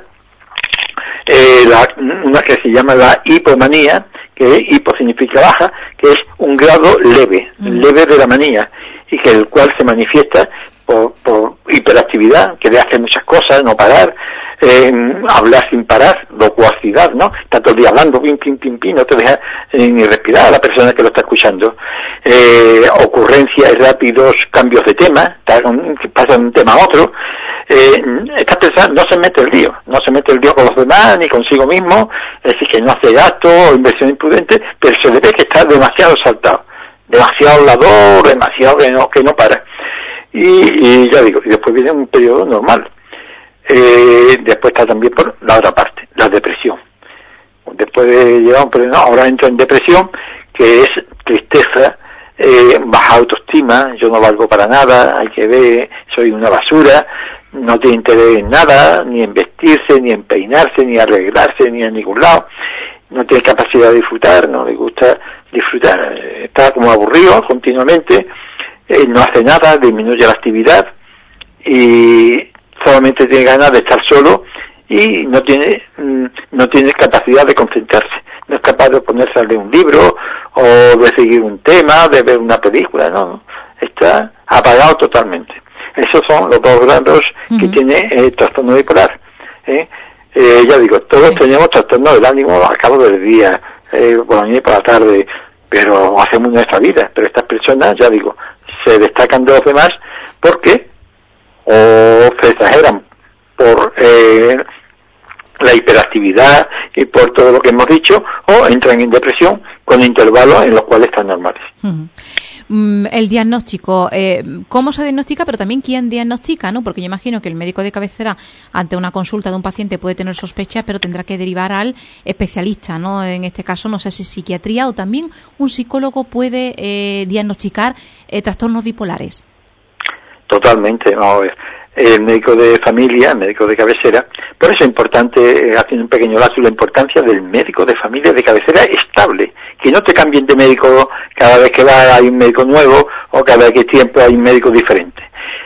una que se llama la hipomanía, que hipo significa baja, que es un grado leve de la manía, y que el cual se manifiesta por hiperactividad, querer hacer muchas cosas, no parar, hablar sin parar, locuacidad, ¿no? Está todo el día hablando, pim, no te deja ni respirar a la persona que lo está escuchando. Ocurrencias rápidos, cambios de tema, pasa de un tema a otro. Esta persona no se mete el lío con los demás, ni consigo mismo, es decir, que no hace gasto o inversión imprudente, pero se le ve que está demasiado saltado, demasiado hablador, demasiado que no para. Y ya digo, y después viene un periodo normal. Después está también por la otra parte, la depresión. Después de llevar un periodo, ahora entra en depresión, que es tristeza, baja autoestima, yo no valgo para nada, hay que ver, soy una basura, no tiene interés en nada, ni en vestirse, ni en peinarse, ni arreglarse, ni a ningún lado, no tiene capacidad de disfrutar, no le gusta disfrutar, está como aburrido continuamente, no hace nada, disminuye la actividad y solamente tiene ganas de estar solo y no tiene capacidad de concentrarse, no es capaz de ponerse a leer un libro o de seguir un tema, de ver una película, no, está apagado totalmente. Esos son los dos grados que tiene el trastorno bipolar. Ya digo, todos tenemos trastorno del ánimo al cabo del día, por la mañana y por la tarde, pero hacemos nuestra vida. Pero estas personas, ya digo, se destacan de los demás porque o se exageran por la hiperactividad y por todo lo que hemos dicho, o entran en depresión con intervalos en los cuales están normales. El diagnóstico, ¿cómo se diagnostica? Pero también quién diagnostica, ¿no? Porque yo imagino que el médico de cabecera ante una consulta de un paciente puede tener sospechas, pero tendrá que derivar al especialista, ¿no? En este caso, no sé si psiquiatría o también un psicólogo puede diagnosticar trastornos bipolares. Totalmente, vamos a ver. El médico de familia, el médico de cabecera, por eso es importante, haciendo un pequeño lazo, la importancia del médico de familia de cabecera estable, que no te cambien de médico cada vez que va hay un médico nuevo o cada vez que tiempo hay un médico diferente.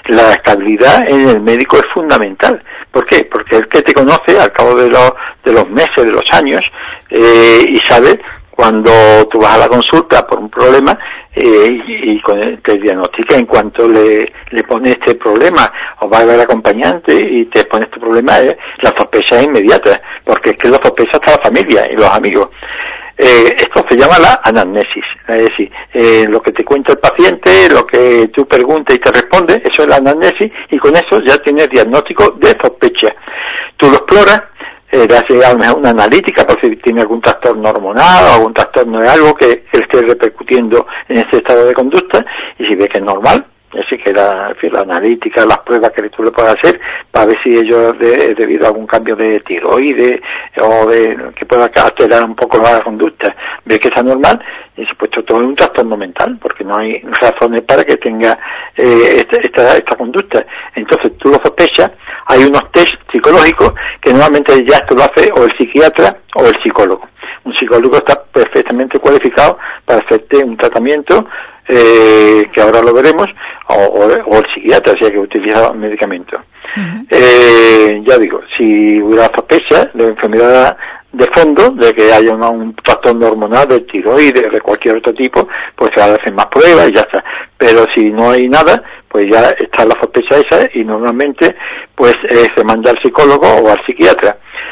la estabilidad en el médico es fundamental. ¿Por qué? Porque el que te conoce al cabo de los meses, de los años, y sabe cuando tú vas a la consulta por un problema y te diagnostica en cuanto le pone este problema, o va a ver acompañante y te pone este problema, la sospecha es inmediata, porque es que la sospecha está la familia y los amigos. Esto se llama la anamnesis, es decir, lo que te cuenta el paciente, lo que tú preguntas y te responde, eso es la anamnesis, y con eso ya tienes diagnóstico de sospecha. Tú lo exploras, le haces a lo mejor una analítica por si tiene algún trastorno hormonal o algún trastorno de algo que esté repercutiendo en ese estado de conducta, y si ves que es normal, así que la analítica, las pruebas que tú le puedas hacer para ver si ello es debido a algún cambio de tiroides o de que pueda alterar un poco la conducta, ves que está normal, y supuesto todo es un trastorno mental, porque no hay razones para que tenga esta conducta. Entonces tú lo sospechas, hay unos test psicológicos que normalmente ya esto lo hace o el psiquiatra o el psicólogo. Un psicólogo está perfectamente cualificado para hacerte un tratamiento que ahora lo veremos, o el psiquiatra, si hay que utilizar medicamentos. Ya digo, si hubiera sospecha de enfermedad de fondo, de que haya un trastorno hormonal, de tiroides, de cualquier otro tipo, pues se hacen más pruebas y ya está. Pero si no hay nada, pues ya está la sospecha esa, y normalmente pues se manda al psicólogo o al psiquiatra.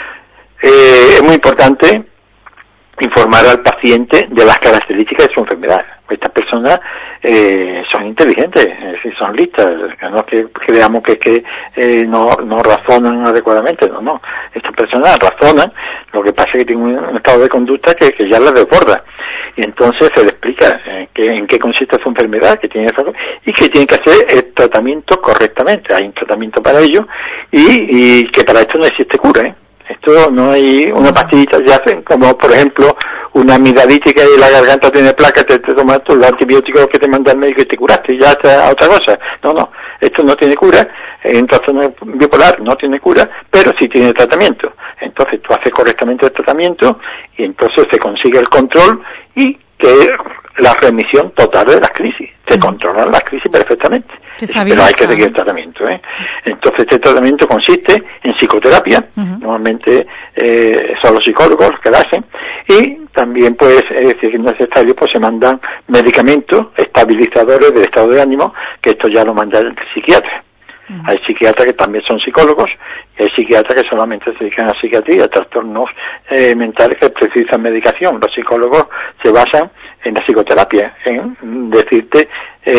Es muy importante informar al paciente de las características de su enfermedad. Estas personas son inteligentes, son listas, no es que creamos que no razonan adecuadamente, no. Estas personas razonan, lo que pasa es que tienen un estado de conducta que ya les desborda. Y entonces se le explica en qué consiste su enfermedad, que tiene y que tienen que hacer el tratamiento correctamente. Hay un tratamiento para ello y que para esto no existe cura, Esto no hay una pastillita, ya hacen como por ejemplo una amigdalitis que la garganta tiene placa, te tomas los antibióticos que te manda el médico y te curaste y ya está otra cosa. No, esto no tiene cura, en trastorno bipolar no tiene cura, pero sí tiene tratamiento. Entonces tú haces correctamente el tratamiento y entonces se consigue el control y que la remisión total de las crisis. Se controlan las crisis perfectamente, pero hay que seguir el tratamiento. Entonces este tratamiento consiste en psicoterapia, normalmente son los psicólogos los que lo hacen, y también pues es decir, que en ese estadio pues se mandan medicamentos estabilizadores del estado de ánimo, que esto ya lo manda el psiquiatra. Hay psiquiatras que también son psicólogos, y hay psiquiatras que solamente se dedican a psiquiatría, a trastornos mentales que precisan medicación. Los psicólogos se basan en la psicoterapia, en decirte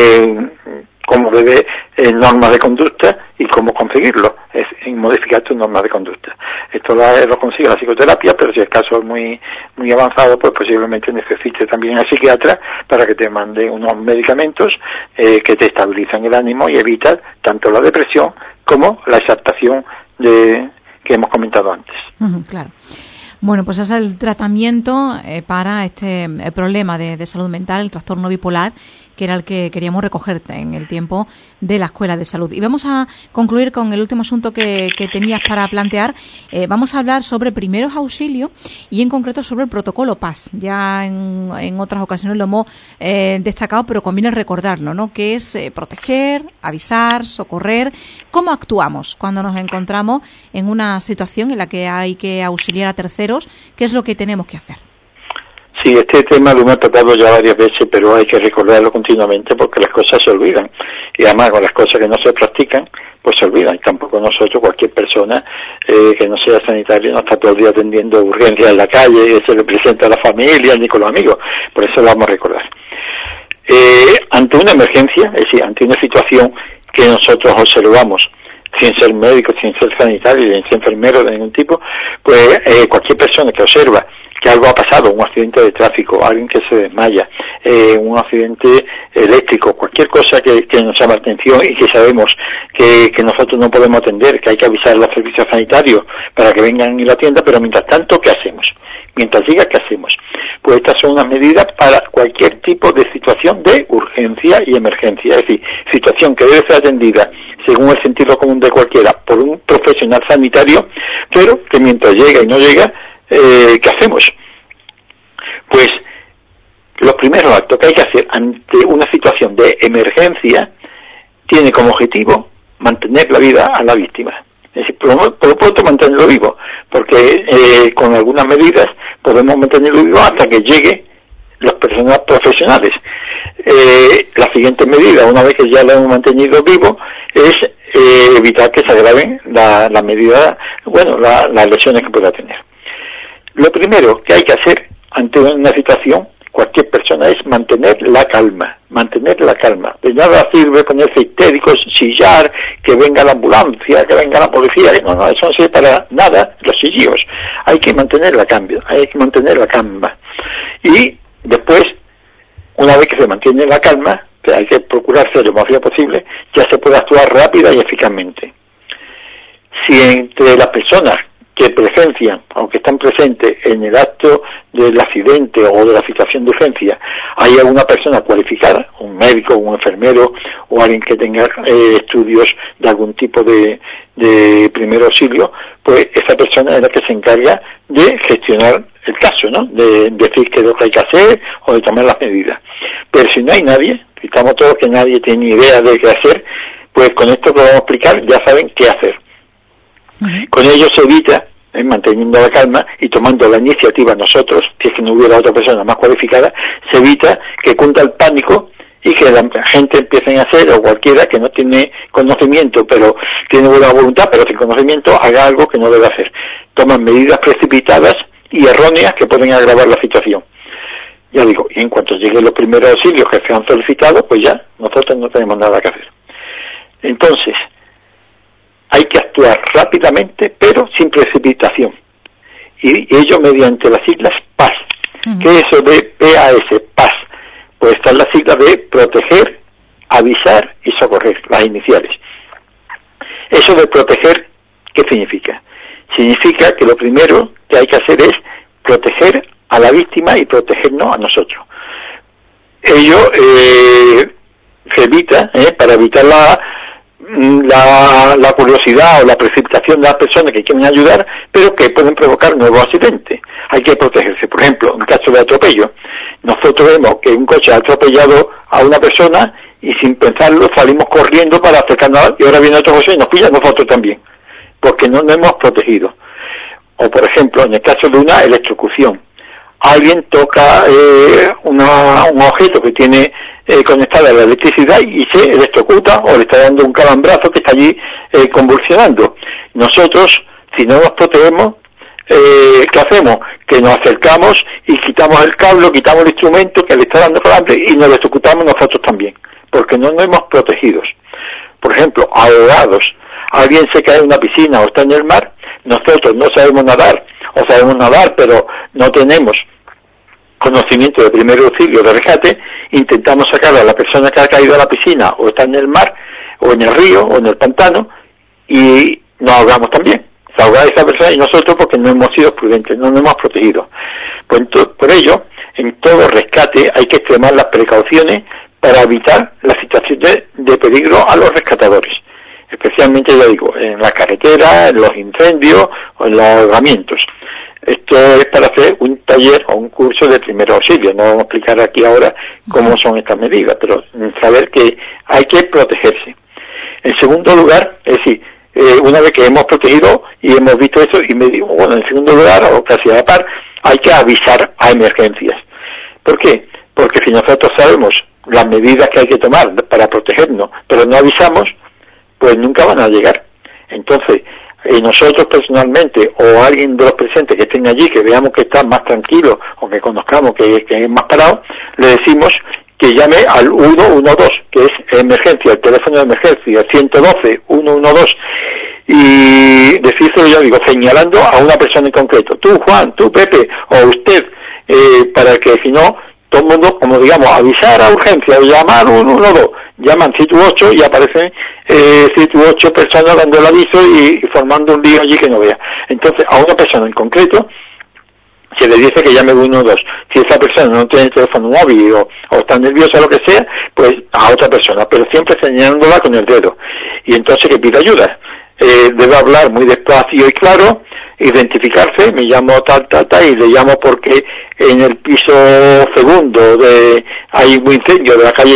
cómo debe normas de conducta y cómo conseguirlo, es en modificar tus normas de conducta. Esto lo consigue la psicoterapia, pero si el caso es muy avanzado, pues posiblemente necesites también al psiquiatra para que te mande unos medicamentos que te estabilizan el ánimo y evitan tanto la depresión como la exaltación que hemos comentado antes. Claro. Bueno, pues ese es el tratamiento para este problema de salud mental, el trastorno bipolar, que era el que queríamos recoger en el tiempo de la Escuela de Salud. Y vamos a concluir con el último asunto que tenías para plantear. Vamos a hablar sobre primeros auxilios y en concreto sobre el protocolo PAS. Ya en otras ocasiones lo hemos destacado, pero conviene recordarlo, ¿no? Que es proteger, avisar, socorrer. ¿Cómo actuamos cuando nos encontramos en una situación en la que hay que auxiliar a terceros? ¿Qué es lo que tenemos que hacer? Sí, este tema lo hemos tratado ya varias veces, pero hay que recordarlo continuamente porque las cosas se olvidan. Y además con las cosas que no se practican, pues se olvidan. Y tampoco nosotros, cualquier persona que no sea sanitario, no está todo el día atendiendo urgencias en la calle, se le presenta a la familia ni con los amigos. Por eso lo vamos a recordar. Ante una emergencia, es decir, ante una situación que nosotros observamos, sin ser médico, sin ser sanitario, sin ser enfermero de ningún tipo, pues cualquier persona que observa que algo ha pasado, un accidente de tráfico, alguien que se desmaya, un accidente eléctrico, cualquier cosa que nos llame la atención y que sabemos que nosotros no podemos atender, que hay que avisar a los servicios sanitarios para que vengan y la atiendan, pero mientras tanto, ¿qué hacemos? Mientras llega, ¿qué hacemos? Pues estas son unas medidas para cualquier tipo de situación de urgencia y emergencia, es decir, situación que debe ser atendida según el sentido común de cualquiera por un profesional sanitario, pero que mientras llega y no llega, ¿qué hacemos? Pues los primeros actos que hay que hacer ante una situación de emergencia tiene como objetivo mantener la vida a la víctima. Es decir, por lo pronto mantenerlo vivo, porque con algunas medidas podemos mantenerlo vivo hasta que llegue las personas profesionales. La siguiente medida, una vez que ya lo hemos mantenido vivo, es evitar que se agraven las lesiones que pueda tener. Lo primero que hay que hacer ante una situación, cualquier persona, es mantener la calma. De nada sirve ponerse histéricos, chillar, que venga la ambulancia, que venga la policía, no, eso no sirve para nada, los chillidos. Hay que mantener la calma. Y después, una vez que se mantiene la calma, que hay que procurar ser lo más rápido posible, ya se puede actuar rápida y eficazmente. Si entre las personas que presencian, aunque están presentes en el acto del accidente o de la situación de urgencia, hay alguna persona cualificada, un médico, un enfermero o alguien que tenga estudios de algún tipo de primer auxilio, pues esa persona es la que se encarga de gestionar el caso, ¿no? De decir qué es lo que hay que hacer o de tomar las medidas. Pero si no hay nadie, si estamos todos que nadie tiene idea de qué hacer, pues con esto que vamos a explicar ya saben qué hacer. Con ello se evita, manteniendo la calma y tomando la iniciativa nosotros, si es que no hubiera otra persona más cualificada, se evita que cunda el pánico y que la gente empiece a hacer, o cualquiera que no tiene conocimiento, pero tiene buena voluntad, pero sin conocimiento, haga algo que no debe hacer. Toman medidas precipitadas y erróneas que pueden agravar la situación. Ya digo, y en cuanto lleguen los primeros auxilios que se han solicitado, pues ya nosotros no tenemos nada que hacer. Entonces, hay que actuar rápidamente, pero sin precipitación. Y ello mediante las siglas PAS. ¿Qué es eso de PAS? PAS. Pues están las siglas de proteger, avisar y socorrer, las iniciales. Eso de proteger, ¿qué significa? Significa que lo primero que hay que hacer es proteger a la víctima y protegernos a nosotros. Ello se evita, para evitar la curiosidad o la precipitación de las personas que quieren ayudar, pero que pueden provocar nuevos accidentes. Hay que protegerse. Por ejemplo, en caso de atropello, nosotros vemos que un coche ha atropellado a una persona y sin pensarlo salimos corriendo para acercarnos, y ahora viene otro coche y nos pilla a nosotros también, porque no nos hemos protegido. O por ejemplo, en el caso de una electrocución, alguien toca un objeto que tiene conectada a la electricidad y se electrocuta o le está dando un calambrazo que está allí convulsionando. Nosotros, si no nos protegemos, ¿qué hacemos? Que nos acercamos y quitamos el cable, quitamos el instrumento que le está dando calambre y nos electrocutamos nosotros también, porque no nos hemos protegido. Por ejemplo, ahogados. Alguien se cae en una piscina o está en el mar, nosotros no sabemos nadar, o sabemos nadar, pero no tenemos conocimiento de primer auxilio, de rescate, intentamos sacar a la persona que ha caído a la piscina o está en el mar, o en el río, o en el pantano, y nos ahogamos también. Se ahoga esa persona y nosotros porque no hemos sido prudentes, no nos hemos protegido. Pues por ello, en todo rescate hay que extremar las precauciones para evitar la situación de peligro a los rescatadores. Especialmente, ya digo, en la carretera, en los incendios o en los ahogamientos. Esto es para hacer un taller o un curso de primer auxilio. No vamos a explicar aquí ahora cómo son estas medidas, pero saber que hay que protegerse. En segundo lugar, es decir, una vez que hemos protegido y hemos visto eso, y en segundo lugar, o casi a la par, hay que avisar a emergencias. ¿Por qué? Porque si nosotros sabemos las medidas que hay que tomar para protegernos, pero no avisamos, pues nunca van a llegar. Entonces, nosotros personalmente o alguien de los presentes que estén allí, que veamos que está más tranquilo o que conozcamos que es más parado, le decimos que llame al 112, que es emergencia, el teléfono de emergencia, 112, 112, y decírselo, ya digo, señalando a una persona en concreto, tú Juan, tú Pepe, o usted, para que si no, todo el mundo, como digamos, avisar a urgencia, llamar 112, llaman Situ 8 y aparecen Situ 8 personas dando el aviso y formando un lío allí que no vea. Entonces, a una persona en concreto se le dice que llame 112. Si esa persona no tiene teléfono móvil o está nerviosa o lo que sea, pues a otra persona, pero siempre señalándola con el dedo. Y entonces que pida ayuda. Debe hablar muy despacio y claro, identificarse, me llamo tal, y le llamo porque en el piso segundo hay un incendio de la calle tal,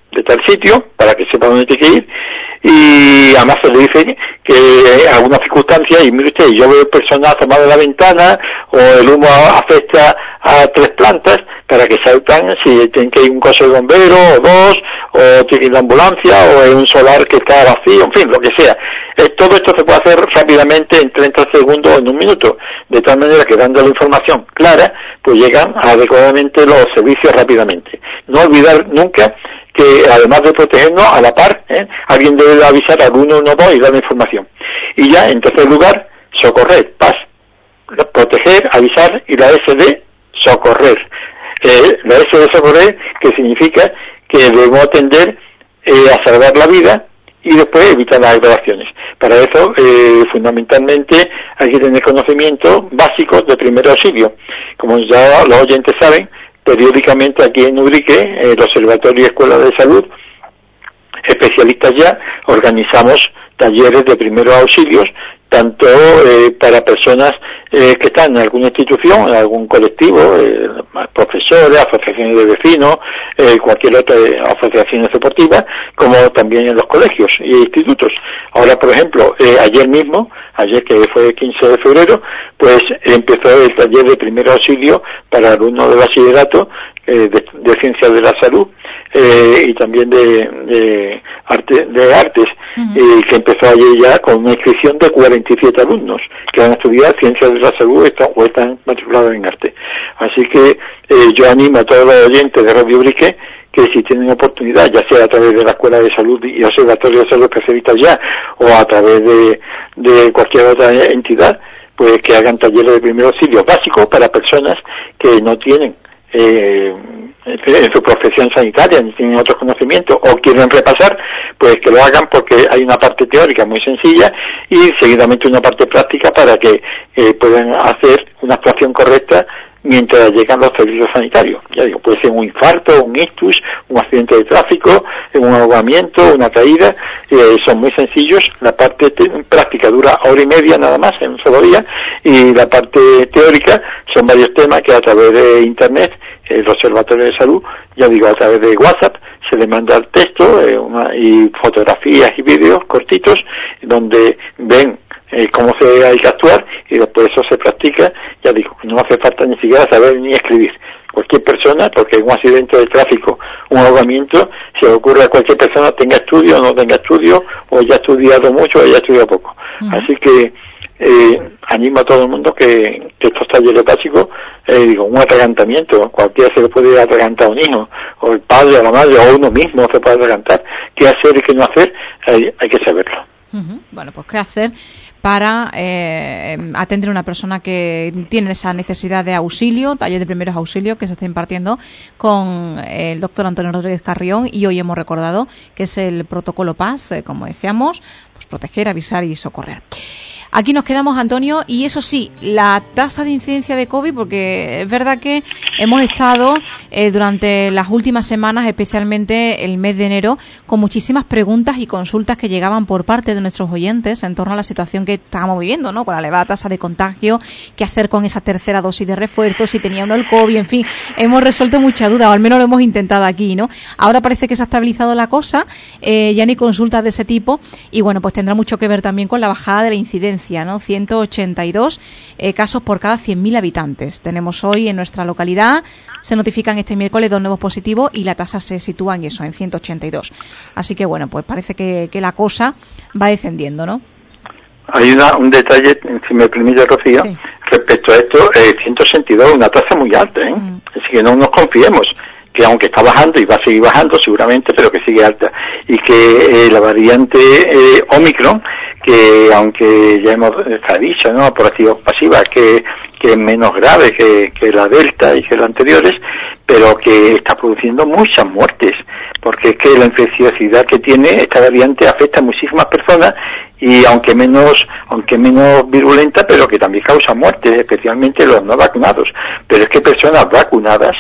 de tal sitio, para que sepa dónde tiene que ir, y además se le dice que en algunas circunstancias, y mire usted, yo veo personas asomadas de la ventana, o el humo afecta a 3 plantas, para que sepan si tienen que ir un coche de bombero, o 2, o tiene que ir la ambulancia, o es un solar que está vacío, en fin, lo que sea. Todo esto se puede hacer rápidamente en 30 segundos o en un minuto, de tal manera que dando la información clara, pues llegan adecuadamente los servicios rápidamente. No olvidar nunca que además de protegernos, a la par, alguien debe avisar al 112 y dar la información. Y ya, en tercer lugar, socorrer, paz, proteger, avisar, y la S de socorrer. La S de socorrer, que significa que debemos atender a salvar la vida y después evitar las agravaciones. Para eso, fundamentalmente, hay que tener conocimientos básicos de primer auxilio. Como ya los oyentes saben, periódicamente aquí en Ubrique, el Observatorio y Escuela de Salud, especialistas ya, organizamos talleres de primeros auxilios, tanto para personas que están en alguna institución, en algún colectivo, profesores, asociaciones de vecinos, cualquier otra asociación deportiva, como también en los colegios y institutos. Ahora, por ejemplo, ayer que fue el 15 de febrero, pues empezó el taller de primer auxilio para alumnos de bachillerato de ciencias de la salud y también de artes, que empezó ayer ya con una inscripción de 47 alumnos que van a estudiar ciencias de la salud o están matriculados en arte. Así que yo animo a todos los oyentes de Radio Ubrique que si tienen oportunidad, ya sea a través de la Escuela de Salud y Observatorio de Salud Especialistas ya, o a través de cualquier otra entidad, pues que hagan talleres de primer auxilio básicos para personas que no tienen en su profesión sanitaria, ni tienen otros conocimientos o quieren repasar, pues que lo hagan, porque hay una parte teórica muy sencilla y seguidamente una parte práctica para que puedan hacer una actuación correcta mientras llegan los servicios sanitarios. Ya digo, puede ser un infarto, un ictus, un accidente de tráfico, un ahogamiento, una caída, son muy sencillos. La parte práctica dura 1 hora y media nada más, en un solo día, y la parte teórica son varios temas que a través de Internet, el Observatorio de Salud, ya digo, a través de WhatsApp, se le manda el texto y fotografías y vídeos cortitos, donde ven cómo hay que actuar, y después eso se practica. Ya digo, no hace falta ni siquiera saber ni escribir. Cualquier persona, porque un accidente de tráfico, un ahogamiento, se le ocurre a cualquier persona, tenga estudio o no tenga estudio, o haya estudiado mucho o haya estudiado poco. Así que animo a todo el mundo que estos talleres básicos, un atragantamiento, cualquiera se le puede atragantar a un hijo, o el padre, o la madre, o uno mismo se puede atragantar. ¿Qué hacer y qué no hacer? Hay que saberlo. Bueno, pues qué hacer para atender a una persona que tiene esa necesidad de auxilio, taller de primeros auxilios que se está impartiendo con el doctor Antonio Rodríguez Carrión, y hoy hemos recordado que es el protocolo PAS, como decíamos, pues proteger, avisar y socorrer. Aquí nos quedamos, Antonio, y eso sí, la tasa de incidencia de COVID, porque es verdad que hemos estado durante las últimas semanas, especialmente el mes de enero, con muchísimas preguntas y consultas que llegaban por parte de nuestros oyentes en torno a la situación que estábamos viviendo, ¿no? Con la elevada tasa de contagio, qué hacer con esa tercera dosis de refuerzo, si tenía uno el COVID, en fin, hemos resuelto muchas dudas, o al menos lo hemos intentado aquí, ¿no? Ahora parece que se ha estabilizado la cosa, ya no hay consultas de ese tipo, y bueno, pues tendrá mucho que ver también con la bajada de la incidencia, ¿no? 182 casos por cada 100.000 habitantes. Tenemos hoy en nuestra localidad, se notifican este miércoles 2 nuevos positivos y la tasa se sitúa en eso, en 182. Así que bueno, pues parece que la cosa va descendiendo, ¿no? Hay un detalle, si me permite, Rocío, sí, respecto a esto, 162, una tasa muy alta, así que no nos confiemos, que aunque está bajando y va a seguir bajando seguramente, pero que sigue alta, y que la variante Omicron, que aunque ya hemos dicho, ¿no?, por activa o pasiva, que es menos grave que la Delta y que las anteriores, pero que está produciendo muchas muertes, porque es que la infecciosidad que tiene esta variante afecta a muchísimas personas, y aunque menos virulenta, pero que también causa muertes, especialmente los no vacunados. Pero es que personas vacunadas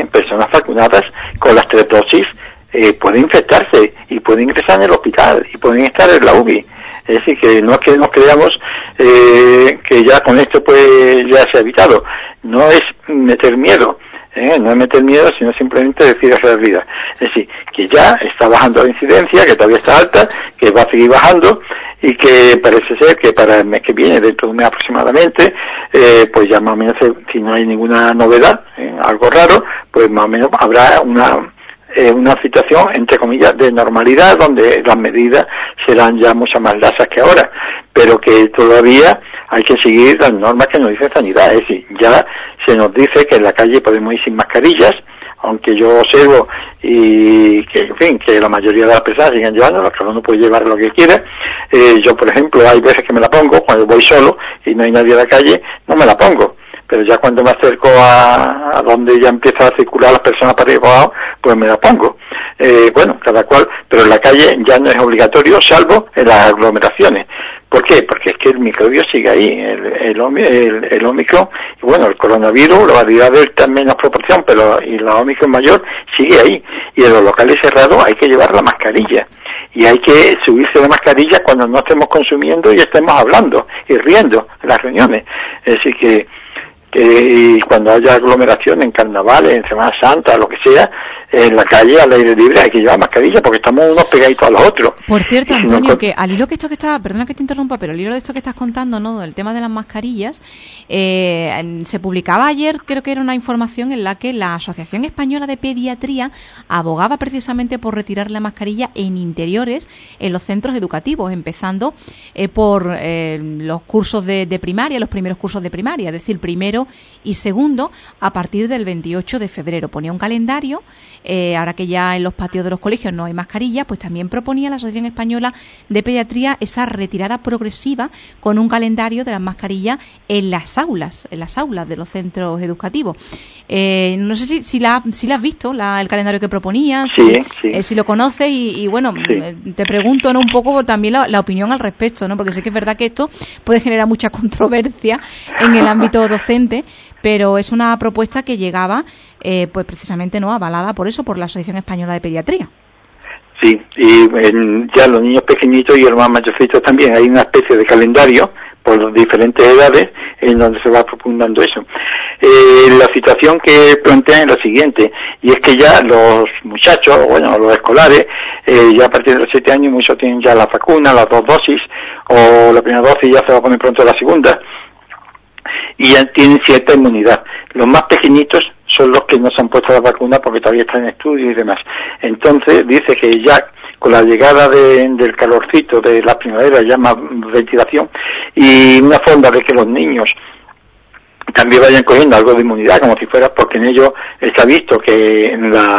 con las 3 dosis pueden infectarse y pueden ingresar en el hospital y pueden estar en la UBI. Es decir, que no es que nos creamos que ya con esto pues ya se ha evitado. No es meter miedo, no es meter miedo, sino simplemente decir la realidad. Es decir, que ya está bajando la incidencia, que todavía está alta, que va a seguir bajando y que parece ser que para el mes que viene, dentro de un mes aproximadamente, pues ya más o menos, si no hay ninguna novedad, algo raro, pues más o menos habrá una situación, entre comillas, de normalidad, donde las medidas serán ya mucho más laxas que ahora, pero que todavía hay que seguir las normas que nos dice Sanidad. Es decir, ya se nos dice que en la calle podemos ir sin mascarillas, aunque yo observo y que, en fin, que la mayoría de las personas siguen llevándola, cada uno puede llevar lo que quiera. Yo, por ejemplo, hay veces que me la pongo, cuando voy solo y no hay nadie en la calle, no me la pongo. Pero ya cuando me acerco a donde ya empiezan a circular las personas para arriba y para abajo, pues me la pongo. Bueno, cada cual, pero en la calle ya no es obligatorio, salvo en las aglomeraciones. ¿Por qué? Porque es que el microbio sigue ahí, el Omicron, y bueno, el coronavirus, la variedad delta en menos proporción, pero y la Omicron mayor sigue ahí. Y en los locales cerrados hay que llevar la mascarilla. Y hay que subirse la mascarilla cuando no estemos consumiendo y estemos hablando y riendo en las reuniones. Es decir que y cuando haya aglomeración en carnavales, en Semana Santa, lo que sea, en la calle, al aire libre, hay que llevar mascarilla porque estamos unos pegaditos a los otros. Por cierto, Antonio, que al hilo que esto que está, perdona que te interrumpa, pero al hilo de esto que estás contando, ¿no?, del tema de las mascarillas, se publicaba ayer, creo que era una información en la que la Asociación Española de Pediatría abogaba precisamente por retirar la mascarilla en interiores en los centros educativos, empezando por los cursos de primaria, los primeros cursos de primaria, es decir, primero y segundo, a partir del 28 de febrero. Ponía un calendario, ahora que ya en los patios de los colegios no hay mascarilla, pues también proponía la Asociación Española de Pediatría esa retirada progresiva con un calendario de las mascarillas en las aulas de los centros educativos. No sé si la has visto, el calendario que proponía, si lo conoces y bueno, sí. Te pregunto, ¿no?, un poco también la opinión al respecto, ¿no?, porque sé que es verdad que esto puede generar mucha controversia en el ámbito docente, pero es una propuesta que llegaba pues precisamente, no, avalada por eso, por la Asociación Española de Pediatría. Sí, y ya los niños pequeñitos y los más mayorcitos también hay una especie de calendario por diferentes edades en donde se va propugnando eso. La situación que plantean es la siguiente, y es que ya los muchachos, bueno, los escolares, ya a partir de los 7 años muchos tienen ya la vacuna, las 2 dosis, o la primera dosis ya se va a poner pronto la segunda, y ya tienen cierta inmunidad. Los más pequeñitos son los que no se han puesto la vacuna porque todavía están en estudio y demás. Entonces dice que ya con la llegada del calorcito de la primavera, ya más ventilación y una forma de que los niños también vayan cogiendo algo de inmunidad, como si fuera, porque en ello está visto que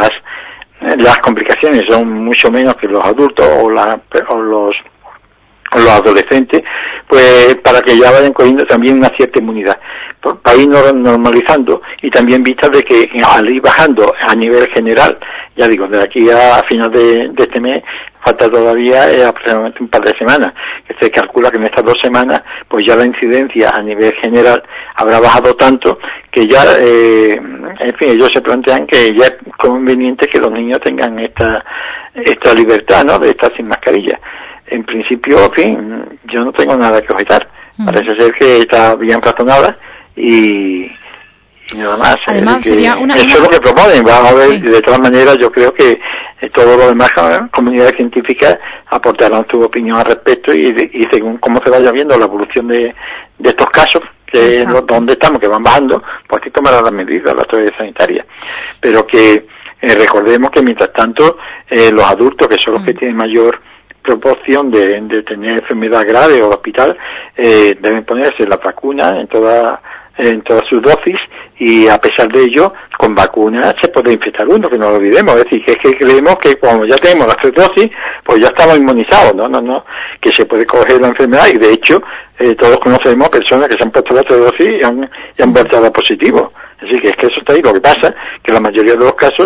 las complicaciones son mucho menos que los adultos o los adolescentes, pues para que ya vayan cogiendo también una cierta inmunidad, para ir normalizando, y también vista de que al ir bajando a nivel general, ya digo, de aquí a final de este mes, falta todavía aproximadamente un par de semanas, que se calcula que en estas 2 semanas, pues ya la incidencia a nivel general habrá bajado tanto que ya, en fin, ellos se plantean que ya es conveniente que los niños tengan esta libertad, ¿no?, de estar sin mascarilla. En principio, en fin, yo no tengo nada que objetar. Parece ser que está bien razonada y nada más. Además, sería eso es lo que proponen. Vamos a ver, sí. De todas maneras, yo creo que todo lo demás, comunidades científicas, aportarán su opinión al respecto y según cómo se vaya viendo la evolución de estos casos, que donde estamos, que van bajando, pues sí tomarán las medidas, las autoridades sanitarias. Pero que recordemos que mientras tanto, los adultos, que son los que tienen mayor proporción de tener enfermedad grave o hospital, deben ponerse la vacuna en todas sus dosis, y a pesar de ello, con vacunas se puede infectar uno, que no lo olvidemos. Es decir, que es que creemos que cuando ya tenemos las 3 dosis, pues ya estamos inmunizados. No, que se puede coger la enfermedad, y de hecho todos conocemos personas que se han puesto las 3 dosis y han vuelto a dar positivo. Así que es que eso está ahí. Lo que pasa que la mayoría de los casos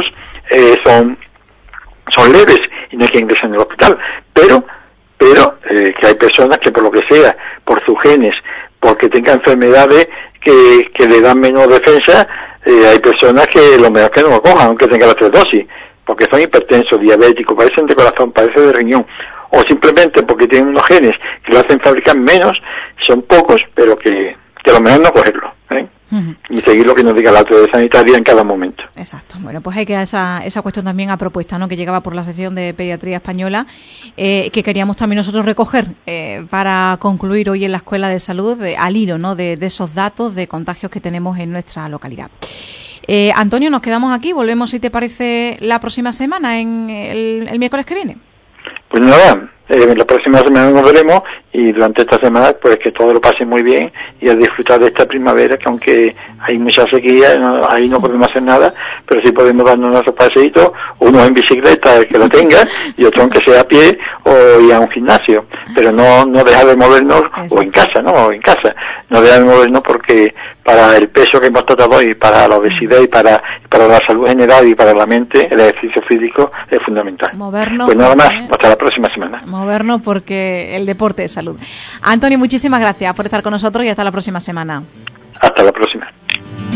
son leves y no hay que ingresar en el hospital, pero que hay personas que por lo que sea, por sus genes, porque tengan enfermedades que le dan menos defensa, hay personas que lo mejor que no lo cojan, aunque tengan las 3 dosis, porque son hipertensos, diabéticos, padecen de corazón, padecen de riñón, o simplemente porque tienen unos genes que lo hacen fabricar menos, son pocos, pero que lo mejor no cogerlo, ¿eh? y seguir lo que nos diga la autoridad sanitaria en cada momento. Exacto. Bueno, pues hay que esa cuestión también a propuesta, ¿no?, que llegaba por la sección de Pediatría Española, que queríamos también nosotros recoger para concluir hoy en la Escuela de Salud, al hilo, ¿no?, de esos datos de contagios que tenemos en nuestra localidad. Antonio, nos quedamos aquí, volvemos, si te parece, la próxima semana, en el miércoles que viene. Pues nada, la próxima semana nos veremos, y durante esta semana pues que todo lo pase muy bien y a disfrutar de esta primavera, que aunque hay mucha sequía, ahí no podemos hacer nada, pero sí podemos darnos nuestros paseitos, uno en bicicleta, el que lo tenga, y otro aunque sea a pie o ir a un gimnasio, pero no dejar de movernos. Exacto. O en casa, no dejar de movernos, porque para el peso que hemos tratado hoy, para la obesidad y para la salud general y para la mente, el ejercicio físico es fundamental. Movernos. Pues nada más, hasta la próxima semana. Movernos, porque el deporte es salud. Antonio, muchísimas gracias por estar con nosotros y hasta la próxima semana. Hasta la próxima.